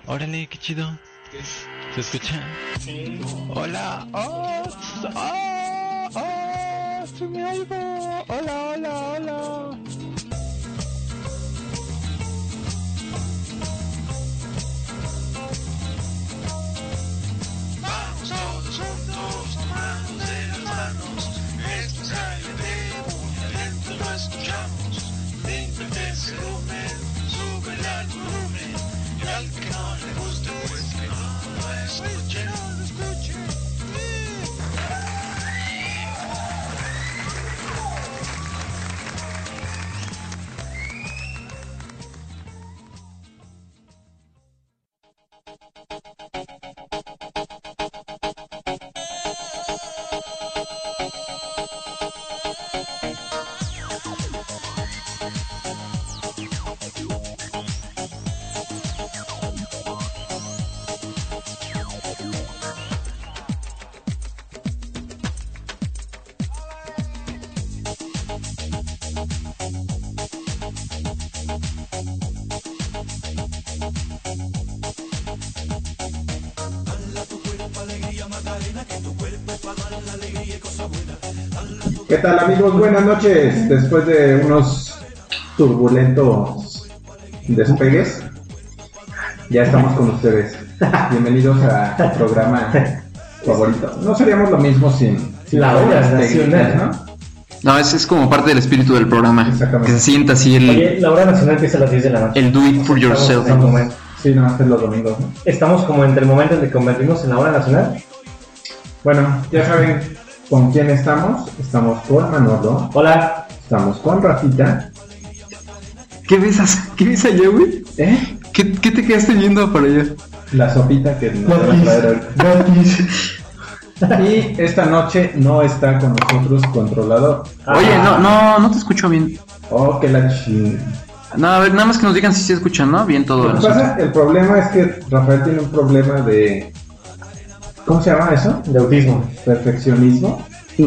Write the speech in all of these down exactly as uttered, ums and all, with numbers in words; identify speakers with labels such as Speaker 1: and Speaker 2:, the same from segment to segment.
Speaker 1: Órale, qué chido. ¿Se escucha?
Speaker 2: Sí.
Speaker 1: Hola. Oh, oh, oh, sí me oigo. Hola, hola, hola.
Speaker 3: Vamos todos juntos, tomados de las manos. Esto es A L T, muy adentro lo escuchamos. Límpiate ese volumen, sube el volumen. Y al que no le guste, pues que no lo escuche, no lo escuche.
Speaker 4: ¿Qué tal, amigos? Buenas noches. Después de unos turbulentos despegues, ya estamos con ustedes. Bienvenidos a tu programa favorito. No seríamos lo mismo sin, sin
Speaker 2: La hora nacional,
Speaker 4: ¿no?
Speaker 5: No, ese es como parte del espíritu del programa.
Speaker 4: Exactamente.
Speaker 5: Que se sienta así el,
Speaker 2: Oye, la hora nacional empieza a las diez de la noche.
Speaker 5: el do it for yourself.
Speaker 2: Estamos en el momento.
Speaker 4: Sí, no, es los domingos, ¿no?
Speaker 2: Estamos como entre el momento en que convertimos en la hora nacional.
Speaker 4: Bueno, ya saben con quién estamos. Estamos con Manolo.
Speaker 2: Hola.
Speaker 4: Estamos con Rafita.
Speaker 5: ¿Qué ves, ¿Qué ves allá, güey?
Speaker 4: ¿Eh?
Speaker 5: ¿Qué, ¿Qué te quedaste viendo para allá?
Speaker 4: La sopita que nos van a traer ahorita. Y esta noche no está con nosotros Controlador.
Speaker 5: Oye, no, no, no te escucho bien.
Speaker 4: Oh, que la ching...
Speaker 5: No, a ver, nada más que nos digan si se escuchan, ¿no? Bien todo.
Speaker 4: Lo que pasa, el problema es que Rafael tiene un problema de... ¿Cómo se llama eso?
Speaker 2: De autismo.
Speaker 4: Perfeccionismo.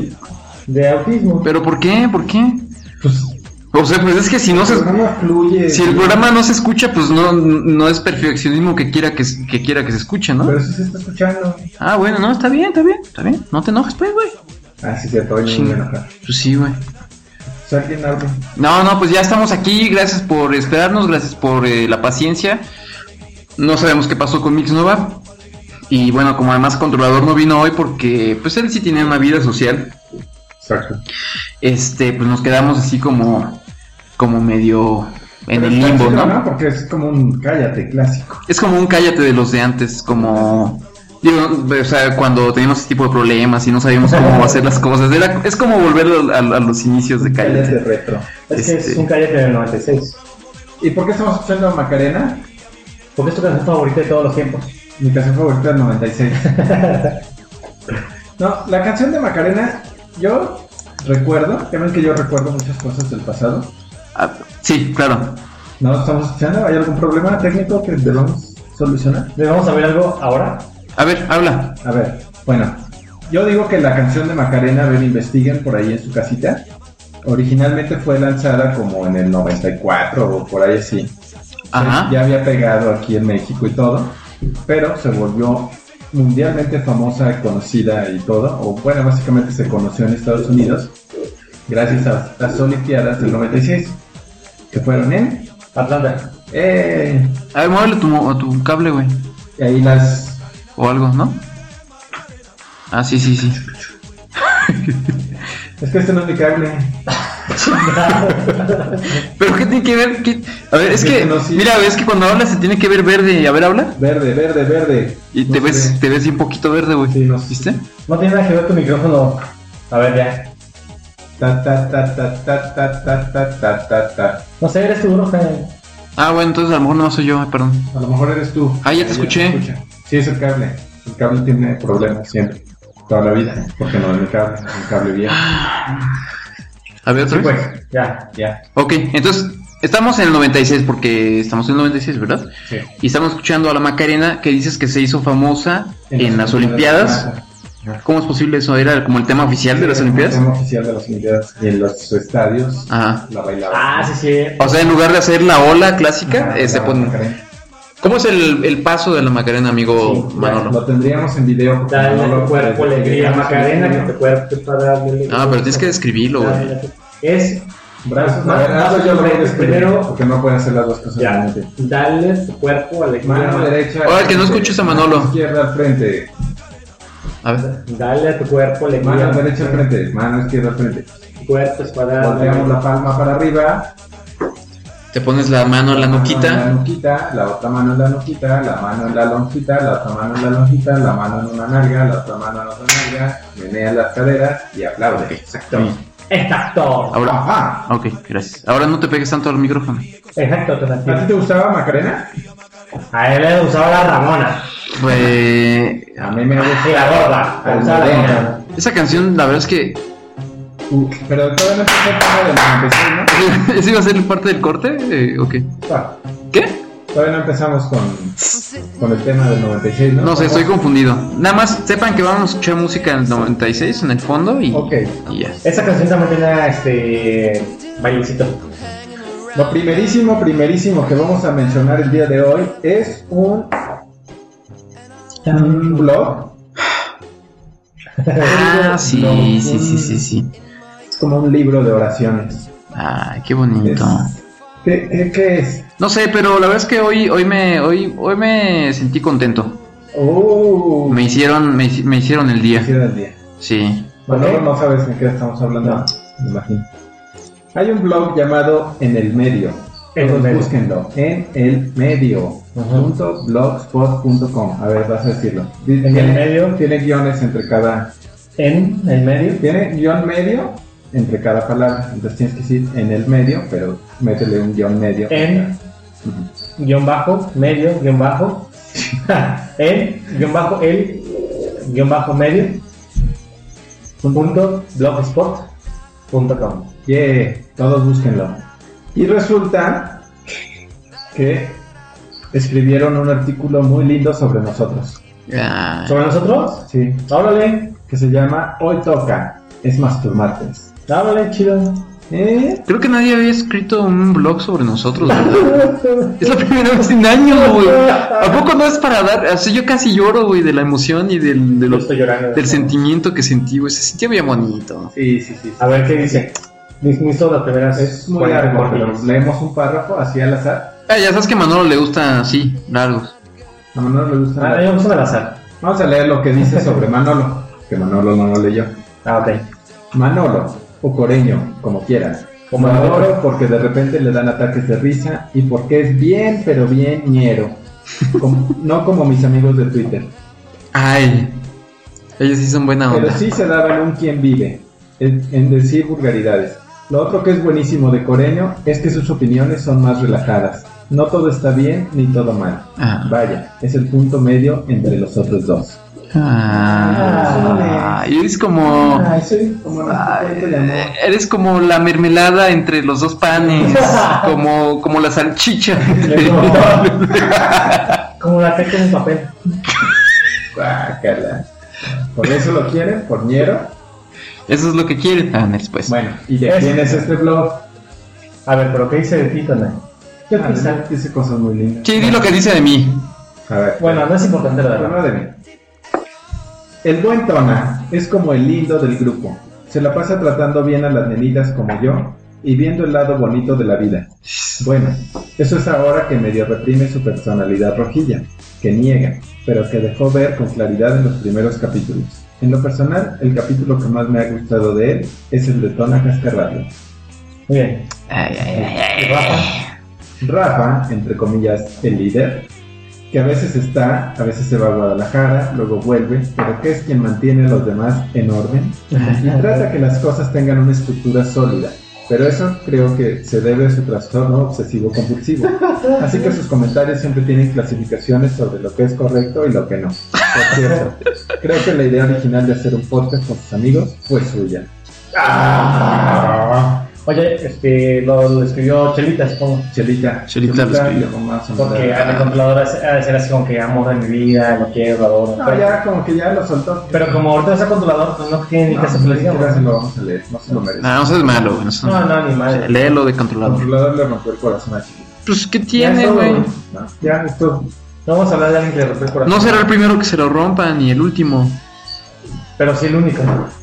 Speaker 2: De autismo.
Speaker 5: ¿Pero por qué? ¿Por qué?
Speaker 4: Pues...
Speaker 5: O sea, pues es que si no se...
Speaker 4: El programa fluye...
Speaker 5: Si el programa no se escucha, pues no, no es perfeccionismo que quiera que, que quiera que se escuche, ¿no?
Speaker 4: Pero sí se está escuchando.
Speaker 5: Ah, bueno, no, está bien, está bien, está bien. No te enojes, pues, güey.
Speaker 4: Ah, sí, cierto, hoy no me voy a enojar.
Speaker 5: Pues sí, güey.
Speaker 4: O sea, ¿alguien habla?
Speaker 5: No, no, pues ya estamos aquí. Gracias por esperarnos, gracias por eh, la paciencia. No sabemos qué pasó con Mix Nova. Y bueno, como además Controlador no vino hoy porque pues él sí tiene una vida social.
Speaker 4: Exacto.
Speaker 5: Este, pues nos quedamos así como como medio en
Speaker 4: Pero
Speaker 5: el
Speaker 4: está
Speaker 5: limbo,
Speaker 4: chido,
Speaker 5: ¿no?
Speaker 4: Porque es como un cállate clásico.
Speaker 5: Es como un cállate de los de antes, como digo, o sea, cuando teníamos ese tipo de problemas y no sabíamos cómo hacer las cosas, era, es como volver a, a, a los inicios de
Speaker 4: Cállate
Speaker 5: cállate.
Speaker 4: retro.
Speaker 2: Es que
Speaker 5: Este-
Speaker 2: es un cállate del noventa y seis.
Speaker 4: ¿Y por qué estamos escuchando a Macarena?
Speaker 2: Porque es tu canción favorita de todos los tiempos.
Speaker 4: Mi canción favorita del noventa y seis. No, la canción de Macarena, yo recuerdo, ya ven que yo recuerdo muchas cosas del pasado.
Speaker 5: Ah, sí, claro.
Speaker 4: ¿No estamos escuchando? ¿Hay algún problema técnico que debemos solucionar?
Speaker 2: ¿Debemos saber algo ahora?
Speaker 5: A ver, habla.
Speaker 4: A ver, bueno, yo digo que la canción de Macarena, a ver, investiguen por ahí en su casita. Originalmente fue lanzada como en el noventa y cuatro o por ahí así.
Speaker 5: Ajá.
Speaker 4: Ya había pegado aquí en México y todo, pero se volvió mundialmente famosa, conocida y todo, o bueno, básicamente se conoció en Estados Unidos gracias a las Olimpiadas del noventa y seis, que fueron en...
Speaker 2: Atlanta.
Speaker 4: Eh,
Speaker 5: A ver, muévele tu, a tu cable, güey.
Speaker 4: y ahí las...
Speaker 5: O algo, ¿no? Ah, sí, sí, sí.
Speaker 4: Es que este no es mi cable.
Speaker 5: ¿Pero qué tiene que ver? ¿Qué? A ver, es
Speaker 4: Es
Speaker 5: que,
Speaker 4: que no, sí.
Speaker 5: mira, es que cuando hablas se tiene que ver verde. A ver, habla.
Speaker 4: Verde, verde, verde.
Speaker 5: Y
Speaker 4: No
Speaker 5: te
Speaker 4: se
Speaker 5: ves,
Speaker 4: ve.
Speaker 5: te ves un poquito verde, güey.
Speaker 4: Sí, no.
Speaker 5: ¿Viste?
Speaker 2: No tiene nada que ver tu micrófono. A ver, ya.
Speaker 4: Ta, ta, ta, ta, ta, ta, ta, ta, ta, ta, ta.
Speaker 2: No sé, eres tú, Roja.
Speaker 5: Ah, bueno, entonces a lo mejor no soy yo, perdón.
Speaker 4: A lo mejor eres tú.
Speaker 5: Ah, ya te
Speaker 4: Ahí
Speaker 5: escuché.
Speaker 4: escucha. Sí, es el cable. El cable tiene problemas siempre. Toda la vida. Porque no es mi cable, es un cable viejo.
Speaker 5: A ver, otra
Speaker 4: Sí,
Speaker 5: vez.
Speaker 4: pues.
Speaker 2: Ya.
Speaker 4: Ya.
Speaker 5: Ok, entonces estamos en el noventa y seis porque estamos en el noventa y seis, ¿verdad?
Speaker 4: Sí.
Speaker 5: Y estamos escuchando a la Macarena que dices que se hizo famosa en, las Olimpiadas.
Speaker 4: Ajá.
Speaker 5: ¿Cómo es posible eso? ¿Era como el tema oficial de las
Speaker 4: Sí,
Speaker 5: Olimpiadas?
Speaker 4: El tema oficial de las Olimpiadas. Y en los estadios
Speaker 5: Ajá.
Speaker 4: la bailaban.
Speaker 2: Ah, sí, sí.
Speaker 5: O sea, en lugar de hacer la ola clásica,
Speaker 4: Ajá,
Speaker 5: eh, se
Speaker 4: bailaban
Speaker 5: ponen...
Speaker 4: Macarena.
Speaker 5: ¿Cómo es el, el paso de la Macarena, amigo
Speaker 4: Ya,
Speaker 5: Manolo?
Speaker 4: lo tendríamos en video. porque
Speaker 1: Dale
Speaker 4: no
Speaker 1: a
Speaker 4: lo-
Speaker 1: tu cuerpo alegría, Macarena, que tu cuerpo es para darle.
Speaker 5: Ah, pero tienes que describirlo, güey.
Speaker 1: Dale a tu- Es
Speaker 4: Brazos, a ver, hazlo yo lo voy a describir,
Speaker 1: Primero-
Speaker 4: porque no pueden hacer las dos cosas.
Speaker 1: ya.
Speaker 4: al mismo tiempo.
Speaker 1: Dale a tu cuerpo alegría.
Speaker 4: Mano derecha.
Speaker 5: Ahora, que no escuches a Manolo.
Speaker 4: Mano izquierda al frente.
Speaker 5: A ver.
Speaker 1: Dale a tu cuerpo alegría.
Speaker 4: Mano derecha al frente. Mano izquierda al frente.
Speaker 1: Tu cuerpo es para darle.
Speaker 4: Volteamos la palma para arriba.
Speaker 5: Te pones la mano en la
Speaker 4: mano en la
Speaker 5: nuquita.
Speaker 4: nuquita, la otra mano en la nuquita, la mano en la lonjita, la otra mano en la lonjita, la mano en una nalga, la otra mano en otra nalga, menea las caderas y aplaude. Exacto.
Speaker 1: Exacto.
Speaker 5: Ahora.
Speaker 4: Ajá.
Speaker 5: Ok, gracias. Ahora no te pegues tanto al micrófono.
Speaker 1: Exacto,
Speaker 4: ¿A ti
Speaker 1: Tonatiuh.
Speaker 4: te gustaba Macarena?
Speaker 1: A él le usaba la Ramona.
Speaker 5: Pues.
Speaker 4: A mí me
Speaker 1: Y
Speaker 4: gusta
Speaker 1: la gorda.
Speaker 4: Al
Speaker 1: Usaba la
Speaker 4: Morena.
Speaker 1: Ramona.
Speaker 5: Esa canción, la verdad es que.
Speaker 4: Uh, pero todavía no empezó el tema del noventa y seis, ¿no?
Speaker 5: ¿Ese iba a ser parte del corte? Eh, ok.
Speaker 4: Ah,
Speaker 5: ¿Qué?
Speaker 4: Todavía no empezamos con, con el tema del noventa y seis, ¿no?
Speaker 5: No sé,
Speaker 4: ¿Cómo?
Speaker 5: estoy confundido. Nada más sepan que vamos a escuchar música en el noventa y seis en el fondo y,
Speaker 4: Ok.
Speaker 5: y ya.
Speaker 1: Esa canción también tenía este bailecito.
Speaker 4: Lo primerísimo, primerísimo que vamos a mencionar el día de hoy es un, un blog.
Speaker 5: Ah, sí,
Speaker 4: No,
Speaker 5: sí, sí,
Speaker 4: un-
Speaker 5: sí, sí.
Speaker 4: Es como un libro de oraciones.
Speaker 5: Ay, qué bonito.
Speaker 4: Es- ¿Qué, qué, qué es?
Speaker 5: No sé, pero la verdad es que hoy, hoy me, hoy, hoy me sentí contento.
Speaker 4: Uh,
Speaker 5: Me hicieron, me, hici- me hicieron el día.
Speaker 4: Hicieron el día.
Speaker 5: Sí.
Speaker 4: Bueno,
Speaker 1: Ok.
Speaker 4: no sabes en qué estamos hablando.
Speaker 1: No.
Speaker 4: Me imagino. Hay un blog llamado En el Medio.
Speaker 1: En el
Speaker 4: Todos
Speaker 1: Medio.
Speaker 4: búsquenlo. En el Medio.
Speaker 1: Ujú.
Speaker 4: Punto blogspot punto com. A ver, vas a decirlo.
Speaker 1: En el
Speaker 4: Tiene-
Speaker 1: medio.
Speaker 4: Tiene guiones entre cada.
Speaker 1: En el medio.
Speaker 4: Tiene guión medio entre cada palabra. Entonces tienes que decir en el medio, pero métele un guión medio.
Speaker 1: En
Speaker 4: Ujú.
Speaker 1: guión bajo, medio, guión bajo. En guión bajo, el guión bajo, medio. Punto blogspot punto com.
Speaker 4: Yeah, todos búsquenlo. Y resulta que escribieron un artículo muy lindo sobre nosotros.
Speaker 5: Ah,
Speaker 1: ¿Sobre nosotros?
Speaker 4: Sí,
Speaker 1: Háblale,
Speaker 4: que se llama Hoy Toca, es Masturmartes.
Speaker 1: háblale, chido.
Speaker 4: ¿Eh?
Speaker 5: creo que nadie había escrito un blog sobre nosotros, ¿verdad? Es la primera vez en años, güey. ¿A poco no es para dar? Así yo casi lloro, güey, de la emoción y del, de
Speaker 1: Yo
Speaker 5: lo-
Speaker 1: estoy llorando.
Speaker 5: del sentimiento que sentí, güey. Se sentía bien bonito.
Speaker 4: Sí, sí, sí.
Speaker 1: A ver, ¿qué dice? Necesito las primeras.
Speaker 4: Es muy
Speaker 1: cuarenta
Speaker 4: largo, pero
Speaker 1: cortinas.
Speaker 4: leemos un párrafo así al azar.
Speaker 5: Ah, ya sabes que a Manolo le gustan así, largos.
Speaker 4: A Manolo le gusta.
Speaker 1: Ah, a mí me gusta al azar.
Speaker 4: Vamos a leer lo que dice sobre Manolo, que Manolo no lo leyó.
Speaker 1: Ah, ok.
Speaker 4: Manolo, o Coreño, como quieran.
Speaker 1: Como
Speaker 4: Lo
Speaker 1: Manolo.
Speaker 4: adoro porque de repente le dan ataques de risa y porque es bien, pero bien ñero. Como- no como mis amigos de Twitter.
Speaker 5: Ay, ellos sí son buena
Speaker 4: Pero
Speaker 5: onda.
Speaker 4: sí se daban un quien vive en, en decir vulgaridades. Lo otro que es buenísimo de Coreño es que sus opiniones son más relajadas. No todo está bien ni todo mal.
Speaker 5: Ah.
Speaker 4: Vaya, es el punto medio entre los otros dos.
Speaker 5: Ah, y eres como...
Speaker 4: Ay, soy como nuestro
Speaker 5: Ay,
Speaker 4: cuento de amor.
Speaker 5: eres como la mermelada entre los dos panes, como, como la salchicha.
Speaker 1: Como la teca en el papel.
Speaker 4: Guácala. ¿Por eso lo quieren? ¿Por ñero?
Speaker 5: Eso es lo que quieren. Ah, después.
Speaker 4: Bueno, ¿y de
Speaker 1: Es-
Speaker 4: quién es este blog?
Speaker 1: A ver, pero ¿qué dice de ti, Tona? ¿Qué
Speaker 4: Ah,
Speaker 1: piensa?
Speaker 4: dice cosas muy lindas.
Speaker 5: Sí, di lo que dice de mí.
Speaker 4: A ver.
Speaker 1: Bueno, no es importante la
Speaker 4: Pero
Speaker 1: verdad.
Speaker 4: no de mí. El buen Tona es como el lindo del grupo. Se la pasa tratando bien a las nenitas como yo y viendo el lado bonito de la vida. Bueno, eso es ahora que medio reprime su personalidad rojilla, que niega, pero que dejó ver con claridad en los primeros capítulos. En lo personal, el capítulo que más me ha gustado de él es el de Tona Cascarrabia.
Speaker 1: Muy bien.
Speaker 5: Ay, ay, ay, ay.
Speaker 1: ¿Y Rafa?
Speaker 4: Rafa, entre comillas, el líder, que a veces está, a veces se va a Guadalajara, luego vuelve, pero que es quien mantiene a los demás en orden y trata que las cosas tengan una estructura sólida. Pero eso creo que se debe a su trastorno obsesivo compulsivo. Así que sus comentarios siempre tienen clasificaciones sobre lo que es correcto y lo que no. Por cierto, creo que la idea original de hacer un podcast con sus amigos fue suya.
Speaker 1: Ah. Oye, este, lo, lo escribió Chelita, supongo.
Speaker 4: Chelita,
Speaker 5: Chelita lo escribió.
Speaker 4: llegó más o menos.
Speaker 1: Porque a la controladora ha de ser así como que amor de mi vida, lo quiero, lo adoro.
Speaker 4: No,
Speaker 1: pero,
Speaker 4: ya como que ya lo soltó.
Speaker 1: pero como ahorita es el controlador, pues no tiene ni
Speaker 4: No,
Speaker 1: que hacer
Speaker 4: ni
Speaker 1: que le
Speaker 4: siquiera
Speaker 1: digamos.
Speaker 4: se lo vamos a leer, no se lo merece.
Speaker 5: No, no seas malo, güey. No, seas
Speaker 1: No,
Speaker 5: malo.
Speaker 1: no, ni madre.
Speaker 5: Léelo de
Speaker 4: El
Speaker 5: controlador.
Speaker 4: controlador le rompió el corazón a Chiquita.
Speaker 5: Pues, ¿qué
Speaker 2: Ya
Speaker 5: tiene,
Speaker 2: es todo,
Speaker 5: güey?
Speaker 2: ¿no? Ya, esto. No vamos a hablar de alguien que le rompe el corazón.
Speaker 5: No será el primero que se lo rompa, ni el último.
Speaker 2: Pero sí el único.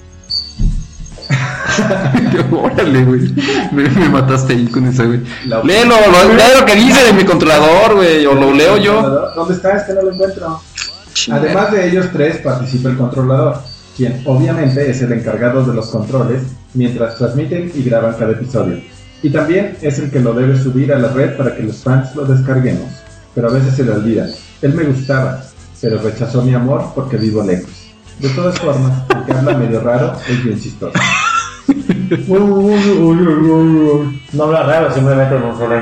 Speaker 5: Órale, güey. Me, me mataste ahí con esa, güey.
Speaker 4: La-
Speaker 5: Léelo, lo, lee lo que dice de mi controlador, güey. O lo leo yo.
Speaker 4: ¿Dónde está? Es que no lo encuentro. Además de ellos tres, participa el controlador, quien obviamente es el encargado de los controles mientras transmiten y graban cada episodio. Y también es el que lo debe subir a la red para que los fans lo descarguemos. Pero a veces se le olvida. Él me gustaba, pero rechazó mi amor porque vivo lejos. De todas formas, aunque habla medio raro, es bien chistoso.
Speaker 2: No habla raro, simplemente no solo.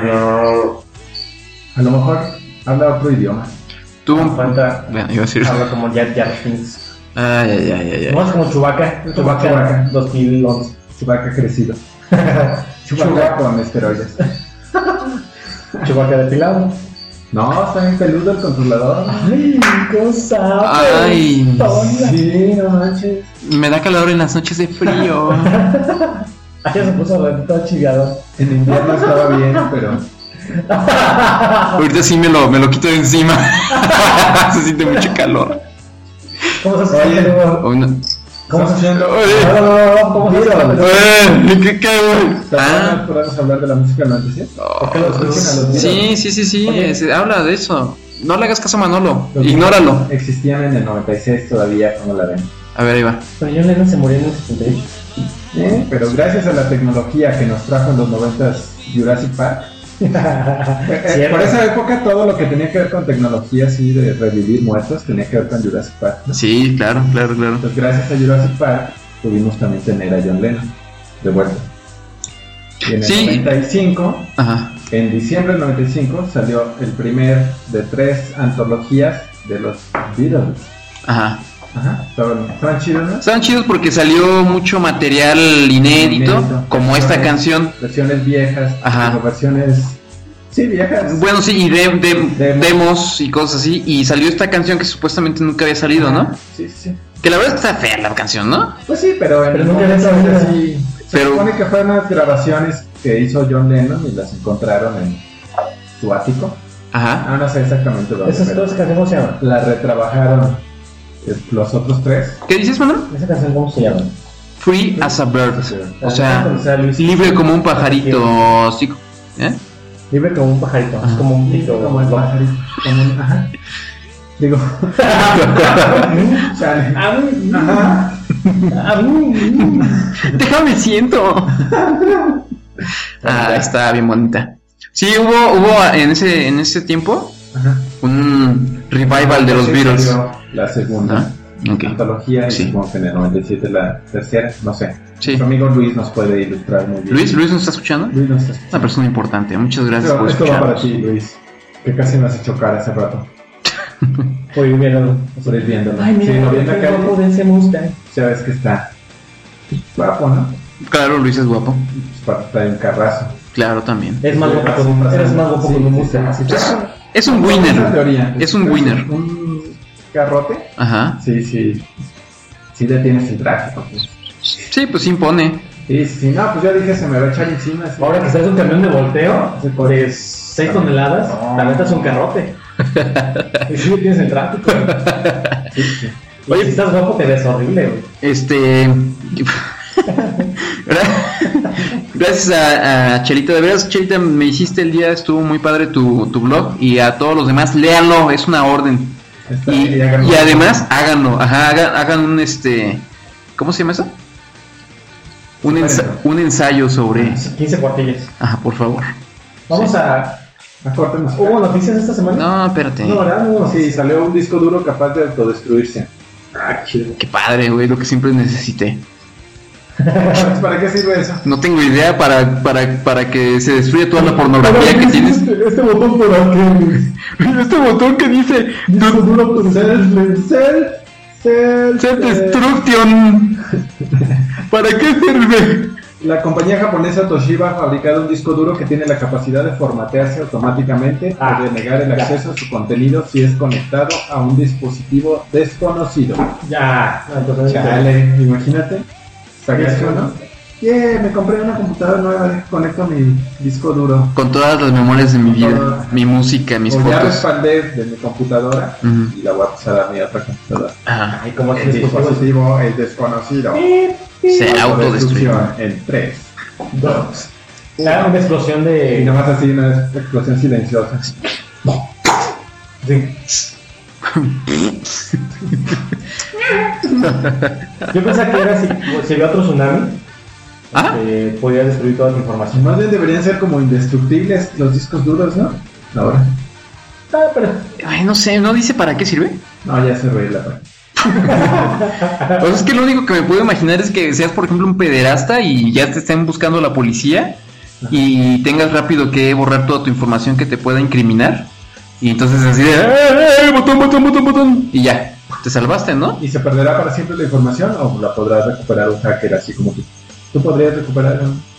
Speaker 4: A lo mejor habla otro idioma.
Speaker 5: Tuvo un.
Speaker 2: Falta.
Speaker 5: Bueno, iba a decir.
Speaker 2: Habla como Jar Jar Binks.
Speaker 5: Ay, ay, ay, ay,
Speaker 2: No
Speaker 5: ay.
Speaker 2: es como Chewbacca. Chewbacca
Speaker 4: Chewbacca.
Speaker 2: dos mil once.
Speaker 4: Chewbacca crecido. Chewbacca con esteroides.
Speaker 2: Chewbacca depilado.
Speaker 4: No, está bien peludo el controlador.
Speaker 2: Ay, cosa.
Speaker 5: Ay.
Speaker 2: Sí, no manches.
Speaker 5: Me da calor en las noches de frío.
Speaker 2: Ah, ya se puso todo chillado.
Speaker 4: En invierno estaba bien, pero
Speaker 5: Ahorita sí me lo, me lo quito de encima. Se siente mucho calor.
Speaker 2: ¿Cómo se
Speaker 4: Oye.
Speaker 2: siente?
Speaker 5: Oh, no.
Speaker 2: ¿Cómo se siente?
Speaker 5: Oye.
Speaker 2: No, no, no, no, ¿cómo se siente?
Speaker 5: Eh, ¿Qué, qué, güey?
Speaker 4: ¿ah?
Speaker 5: Ah.
Speaker 4: ¿Podemos hablar de la música del noventa y siete? ¿Por qué lo escuchan a los Beatles?
Speaker 5: Sí, sí, sí, sí.
Speaker 2: Oye.
Speaker 5: se habla de eso. No le hagas caso a Manolo.
Speaker 4: Los
Speaker 5: Ignóralo.
Speaker 4: Beatles Existían en el noventa y seis todavía, como la ven.
Speaker 5: A ver, ahí va.
Speaker 2: Pero John Lennon se murió en el setenta y ocho.
Speaker 4: ¿Eh? Pero gracias a la tecnología que nos trajo en los noventas Jurassic Park. eh, eh,
Speaker 2: Cierto.
Speaker 4: por esa época todo lo que tenía que ver con tecnología así de revivir muertos tenía que ver con Jurassic Park.
Speaker 5: Sí, claro, claro, claro.
Speaker 4: Entonces gracias a Jurassic Park pudimos también tener a John Lennon de vuelta. Y en el
Speaker 5: Sí.
Speaker 4: noventa y cinco,
Speaker 5: Ajá.
Speaker 4: en diciembre del noventa y cinco salió el primer de tres antologías de los Beatles.
Speaker 5: Ajá.
Speaker 4: Ajá, estaban, estaban chidos, ¿no?
Speaker 5: Estaban chidos porque salió mucho material inédito,
Speaker 4: Inédito.
Speaker 5: como esta
Speaker 4: Versiones-
Speaker 5: canción.
Speaker 4: Versiones viejas,
Speaker 5: Ajá.
Speaker 4: como versiones, sí, viejas.
Speaker 5: Bueno, sí, y de- de-
Speaker 4: Demos.
Speaker 5: demos y cosas así. Y salió esta canción que supuestamente nunca había salido, ¿no?
Speaker 4: Sí, sí, sí.
Speaker 5: Que la verdad está fea la canción, ¿no?
Speaker 4: Pues sí, pero en
Speaker 2: Pero
Speaker 4: el
Speaker 2: nunca
Speaker 4: momento
Speaker 2: había
Speaker 4: era
Speaker 2: salido.
Speaker 4: así. Se
Speaker 5: Pero-
Speaker 4: supone que fueron unas grabaciones que hizo John Lennon y las encontraron en su ático.
Speaker 5: Ajá.
Speaker 4: Ah, no sé exactamente dónde,
Speaker 2: ¿Esa,
Speaker 4: pero
Speaker 2: esa canción cómo se llama?
Speaker 4: la retrabajaron eh, los otros tres.
Speaker 5: ¿Qué dices, Manuel?
Speaker 2: ¿Esa canción cómo se llama?
Speaker 5: Free as a bird. O sea,
Speaker 2: O sea, Luis-
Speaker 5: libre como un pajarito. Sí. ¿Eh?
Speaker 2: Libre como un pajarito. Es
Speaker 5: Ajá.
Speaker 2: como un pito.
Speaker 4: Como el pajarito, como un- ajá. Digo, chale. Ajá.
Speaker 5: Déjame siento. Ah, está bien bonita. Sí, hubo, hubo en ese, en ese tiempo
Speaker 4: Ajá.
Speaker 5: un revival de los
Speaker 4: Sí,
Speaker 5: Beatles.
Speaker 4: salió La segunda
Speaker 5: Ah, ok.
Speaker 4: antología y
Speaker 5: Sí.
Speaker 4: supongo que en el noventa y siete la tercera, no sé.
Speaker 5: Sí.
Speaker 4: Nuestro amigo Luis nos puede ilustrar muy bien.
Speaker 5: Luis, Luis nos está escuchando.
Speaker 4: Luis nos está
Speaker 5: Una
Speaker 4: escuchando.
Speaker 5: persona importante. Muchas gracias
Speaker 4: Esto,
Speaker 5: por
Speaker 4: esto va para
Speaker 5: escucharnos.
Speaker 4: ti, Luis, que casi nos hecho cara hace rato.
Speaker 2: Por ir viéndolo.
Speaker 4: Por ir viéndolo.
Speaker 2: Ay, mira,
Speaker 4: Sí, lo vi en la
Speaker 2: qué
Speaker 4: calle.
Speaker 2: guapo de ese Mustang.
Speaker 4: Ya ves que está guapo, ¿no?
Speaker 5: Claro, Luis es guapo.
Speaker 4: Pues para traer un carrazo.
Speaker 5: Claro, también.
Speaker 2: Es más guapo con un Eres más guapo con un Mustang.
Speaker 4: Sí, sí, sí.
Speaker 5: Es un
Speaker 4: Esa
Speaker 5: winner.
Speaker 4: teoría.
Speaker 5: Es un winner.
Speaker 4: Un carrote.
Speaker 5: Ajá.
Speaker 4: Sí, sí. Sí detienes el tráfico. Pues.
Speaker 5: Sí, pues impone.
Speaker 4: Sí, sí, no, pues yo dije se me va a echar encima. sí.
Speaker 2: Ahora que estás un camión de volteo de seis toneladas,
Speaker 4: No.
Speaker 2: la neta es un carrote. Y sí, tienes el tráfico.
Speaker 4: Sí, sí.
Speaker 2: Oye, si estás guapo te ves horrible, güey.
Speaker 5: Este. Gracias a, a Chelita. De veras, Chelita, me hiciste el día. Estuvo muy padre tu, tu blog. Y a todos los demás, léanlo. Es una orden.
Speaker 4: Está
Speaker 5: Y,
Speaker 4: bien, háganlo.
Speaker 5: y además, háganlo. Ajá, hagan, hagan un este. ¿Cómo se llama eso? Un, ensa-
Speaker 4: Supérenlo.
Speaker 5: un ensayo sobre.
Speaker 2: quince cuartillas.
Speaker 5: Ajá, por favor.
Speaker 2: Vamos
Speaker 5: Sí.
Speaker 2: a.
Speaker 4: Ah, corte musical.
Speaker 2: ¿Hubo noticias esta semana?
Speaker 5: No, espérate.
Speaker 2: No, ¿verdad? No hubo
Speaker 4: Sí,
Speaker 2: noticias.
Speaker 4: salió un disco duro capaz de autodestruirse. Ah, chido.
Speaker 5: Qué padre, güey. Lo que siempre necesité.
Speaker 4: ¿Para qué sirve eso?
Speaker 5: No tengo idea para, para, para que se destruya toda la pornografía que tienes.
Speaker 2: Este, este botón por aquí, Luis.
Speaker 5: Este botón que dice
Speaker 2: Disco duro por
Speaker 4: Self, self, self,
Speaker 5: Self Destruction. ¿Para qué sirve?
Speaker 4: La compañía japonesa Toshiba ha fabricado un disco duro que tiene la capacidad de formatearse automáticamente
Speaker 2: Ah,
Speaker 4: o de negar el
Speaker 2: ya.
Speaker 4: acceso a su contenido si es conectado a un dispositivo desconocido.
Speaker 2: Ya. Entonces,
Speaker 4: Chale, imagínate. Sagacho, ¿no? Yeah, me compré una computadora nueva, conecto mi disco duro.
Speaker 5: Con todas las memorias de mi vida,
Speaker 4: Todo.
Speaker 5: mi música, mis
Speaker 4: O ya
Speaker 5: fotos.
Speaker 4: respaldé de mi computadora
Speaker 5: Ujú.
Speaker 4: y la voy a pasar a mi otra computadora.
Speaker 5: Ajá.
Speaker 6: Ay, como
Speaker 4: El dispositivo es desconocido.
Speaker 5: Se autodestruyó.
Speaker 4: Autodestrucción en tres, dos.
Speaker 6: Ah, una explosión
Speaker 4: Y
Speaker 6: de.
Speaker 4: nomás así una explosión silenciosa.
Speaker 6: Sí. Yo pensaba que era si, si había otro tsunami,
Speaker 5: ¿Ah?
Speaker 6: eh, podía destruir toda tu información.
Speaker 4: Más bien deberían ser como indestructibles los discos duros, ¿no? Ahora.
Speaker 6: Ah, pero.
Speaker 5: Ay, no sé, ¿no dice para qué sirve?
Speaker 4: No, ya se reí la parte.
Speaker 5: Pues es que lo único que me puedo imaginar es que seas, por ejemplo, un pederasta y ya te estén buscando la policía y tengas rápido que borrar toda tu información que te pueda incriminar. Y entonces así de, ¡eh, eh, botón, botón, botón, botón! Y ya, te salvaste, ¿no?
Speaker 4: ¿Y se perderá para siempre la información o la podrás recuperar un hacker así como tú? ¿Tú podrías recuperar?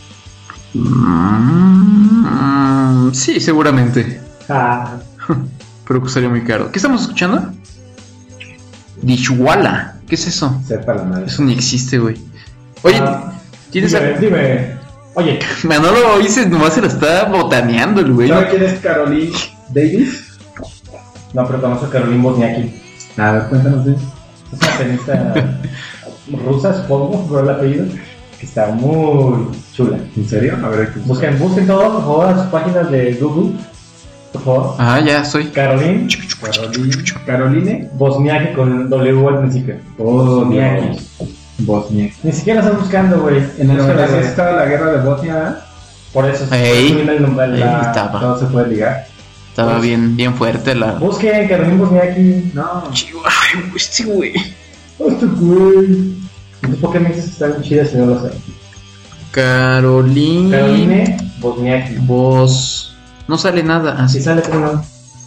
Speaker 5: Mm, sí, seguramente.
Speaker 6: Ah,
Speaker 5: Pero costaría muy caro. ¿Qué estamos escuchando? Dishwalla. ¿Qué es eso?
Speaker 4: Sepa la madre.
Speaker 5: Eso ni existe, güey. Oye,
Speaker 6: ah,
Speaker 5: ¿tienes
Speaker 6: dime,
Speaker 5: algo?
Speaker 6: dime. Oye,
Speaker 5: Manolo dices, nomás se lo está botaneando el güey.
Speaker 4: ¿Sabe quién es Caroline Davis?
Speaker 6: no, pero conozco a Caroline Wozniacki.
Speaker 4: A ver, cuéntanos de eso.
Speaker 6: Es una tenista rusa, supongo, por el apellido, que está muy chula.
Speaker 4: ¿En serio? A ver, hay que buscar.
Speaker 6: Busquen, busquen todos, por favor, a sus páginas de Google, por favor.
Speaker 5: Ah, ya soy.
Speaker 6: Caroline
Speaker 4: Caroline. Caroline.
Speaker 6: Wozniacki con W al principio.
Speaker 4: Oh,
Speaker 6: Wozniacki.
Speaker 4: Dios. Bosnia.
Speaker 6: Ni siquiera la están buscando, güey.
Speaker 4: En el
Speaker 6: Búsquenla,
Speaker 4: noventa y seis
Speaker 6: güey.
Speaker 4: estaba la guerra de Bosnia.
Speaker 6: Por eso.
Speaker 5: Ey.
Speaker 6: Busquen el nombre,
Speaker 5: Ahí
Speaker 6: la-
Speaker 5: estaba.
Speaker 4: Todo se puede ligar.
Speaker 5: Estaba bien, bien fuerte la.
Speaker 6: Busquen Caroline Wozniacki.
Speaker 4: No.
Speaker 5: Ay, este güey.
Speaker 4: Este güey.
Speaker 6: ¿Tú por qué me dices que están chidas si no lo sé?
Speaker 5: Caroline.
Speaker 6: Caroline Wozniacki.
Speaker 5: Vos. No sale nada.
Speaker 6: Si
Speaker 5: Así.
Speaker 6: sale uno.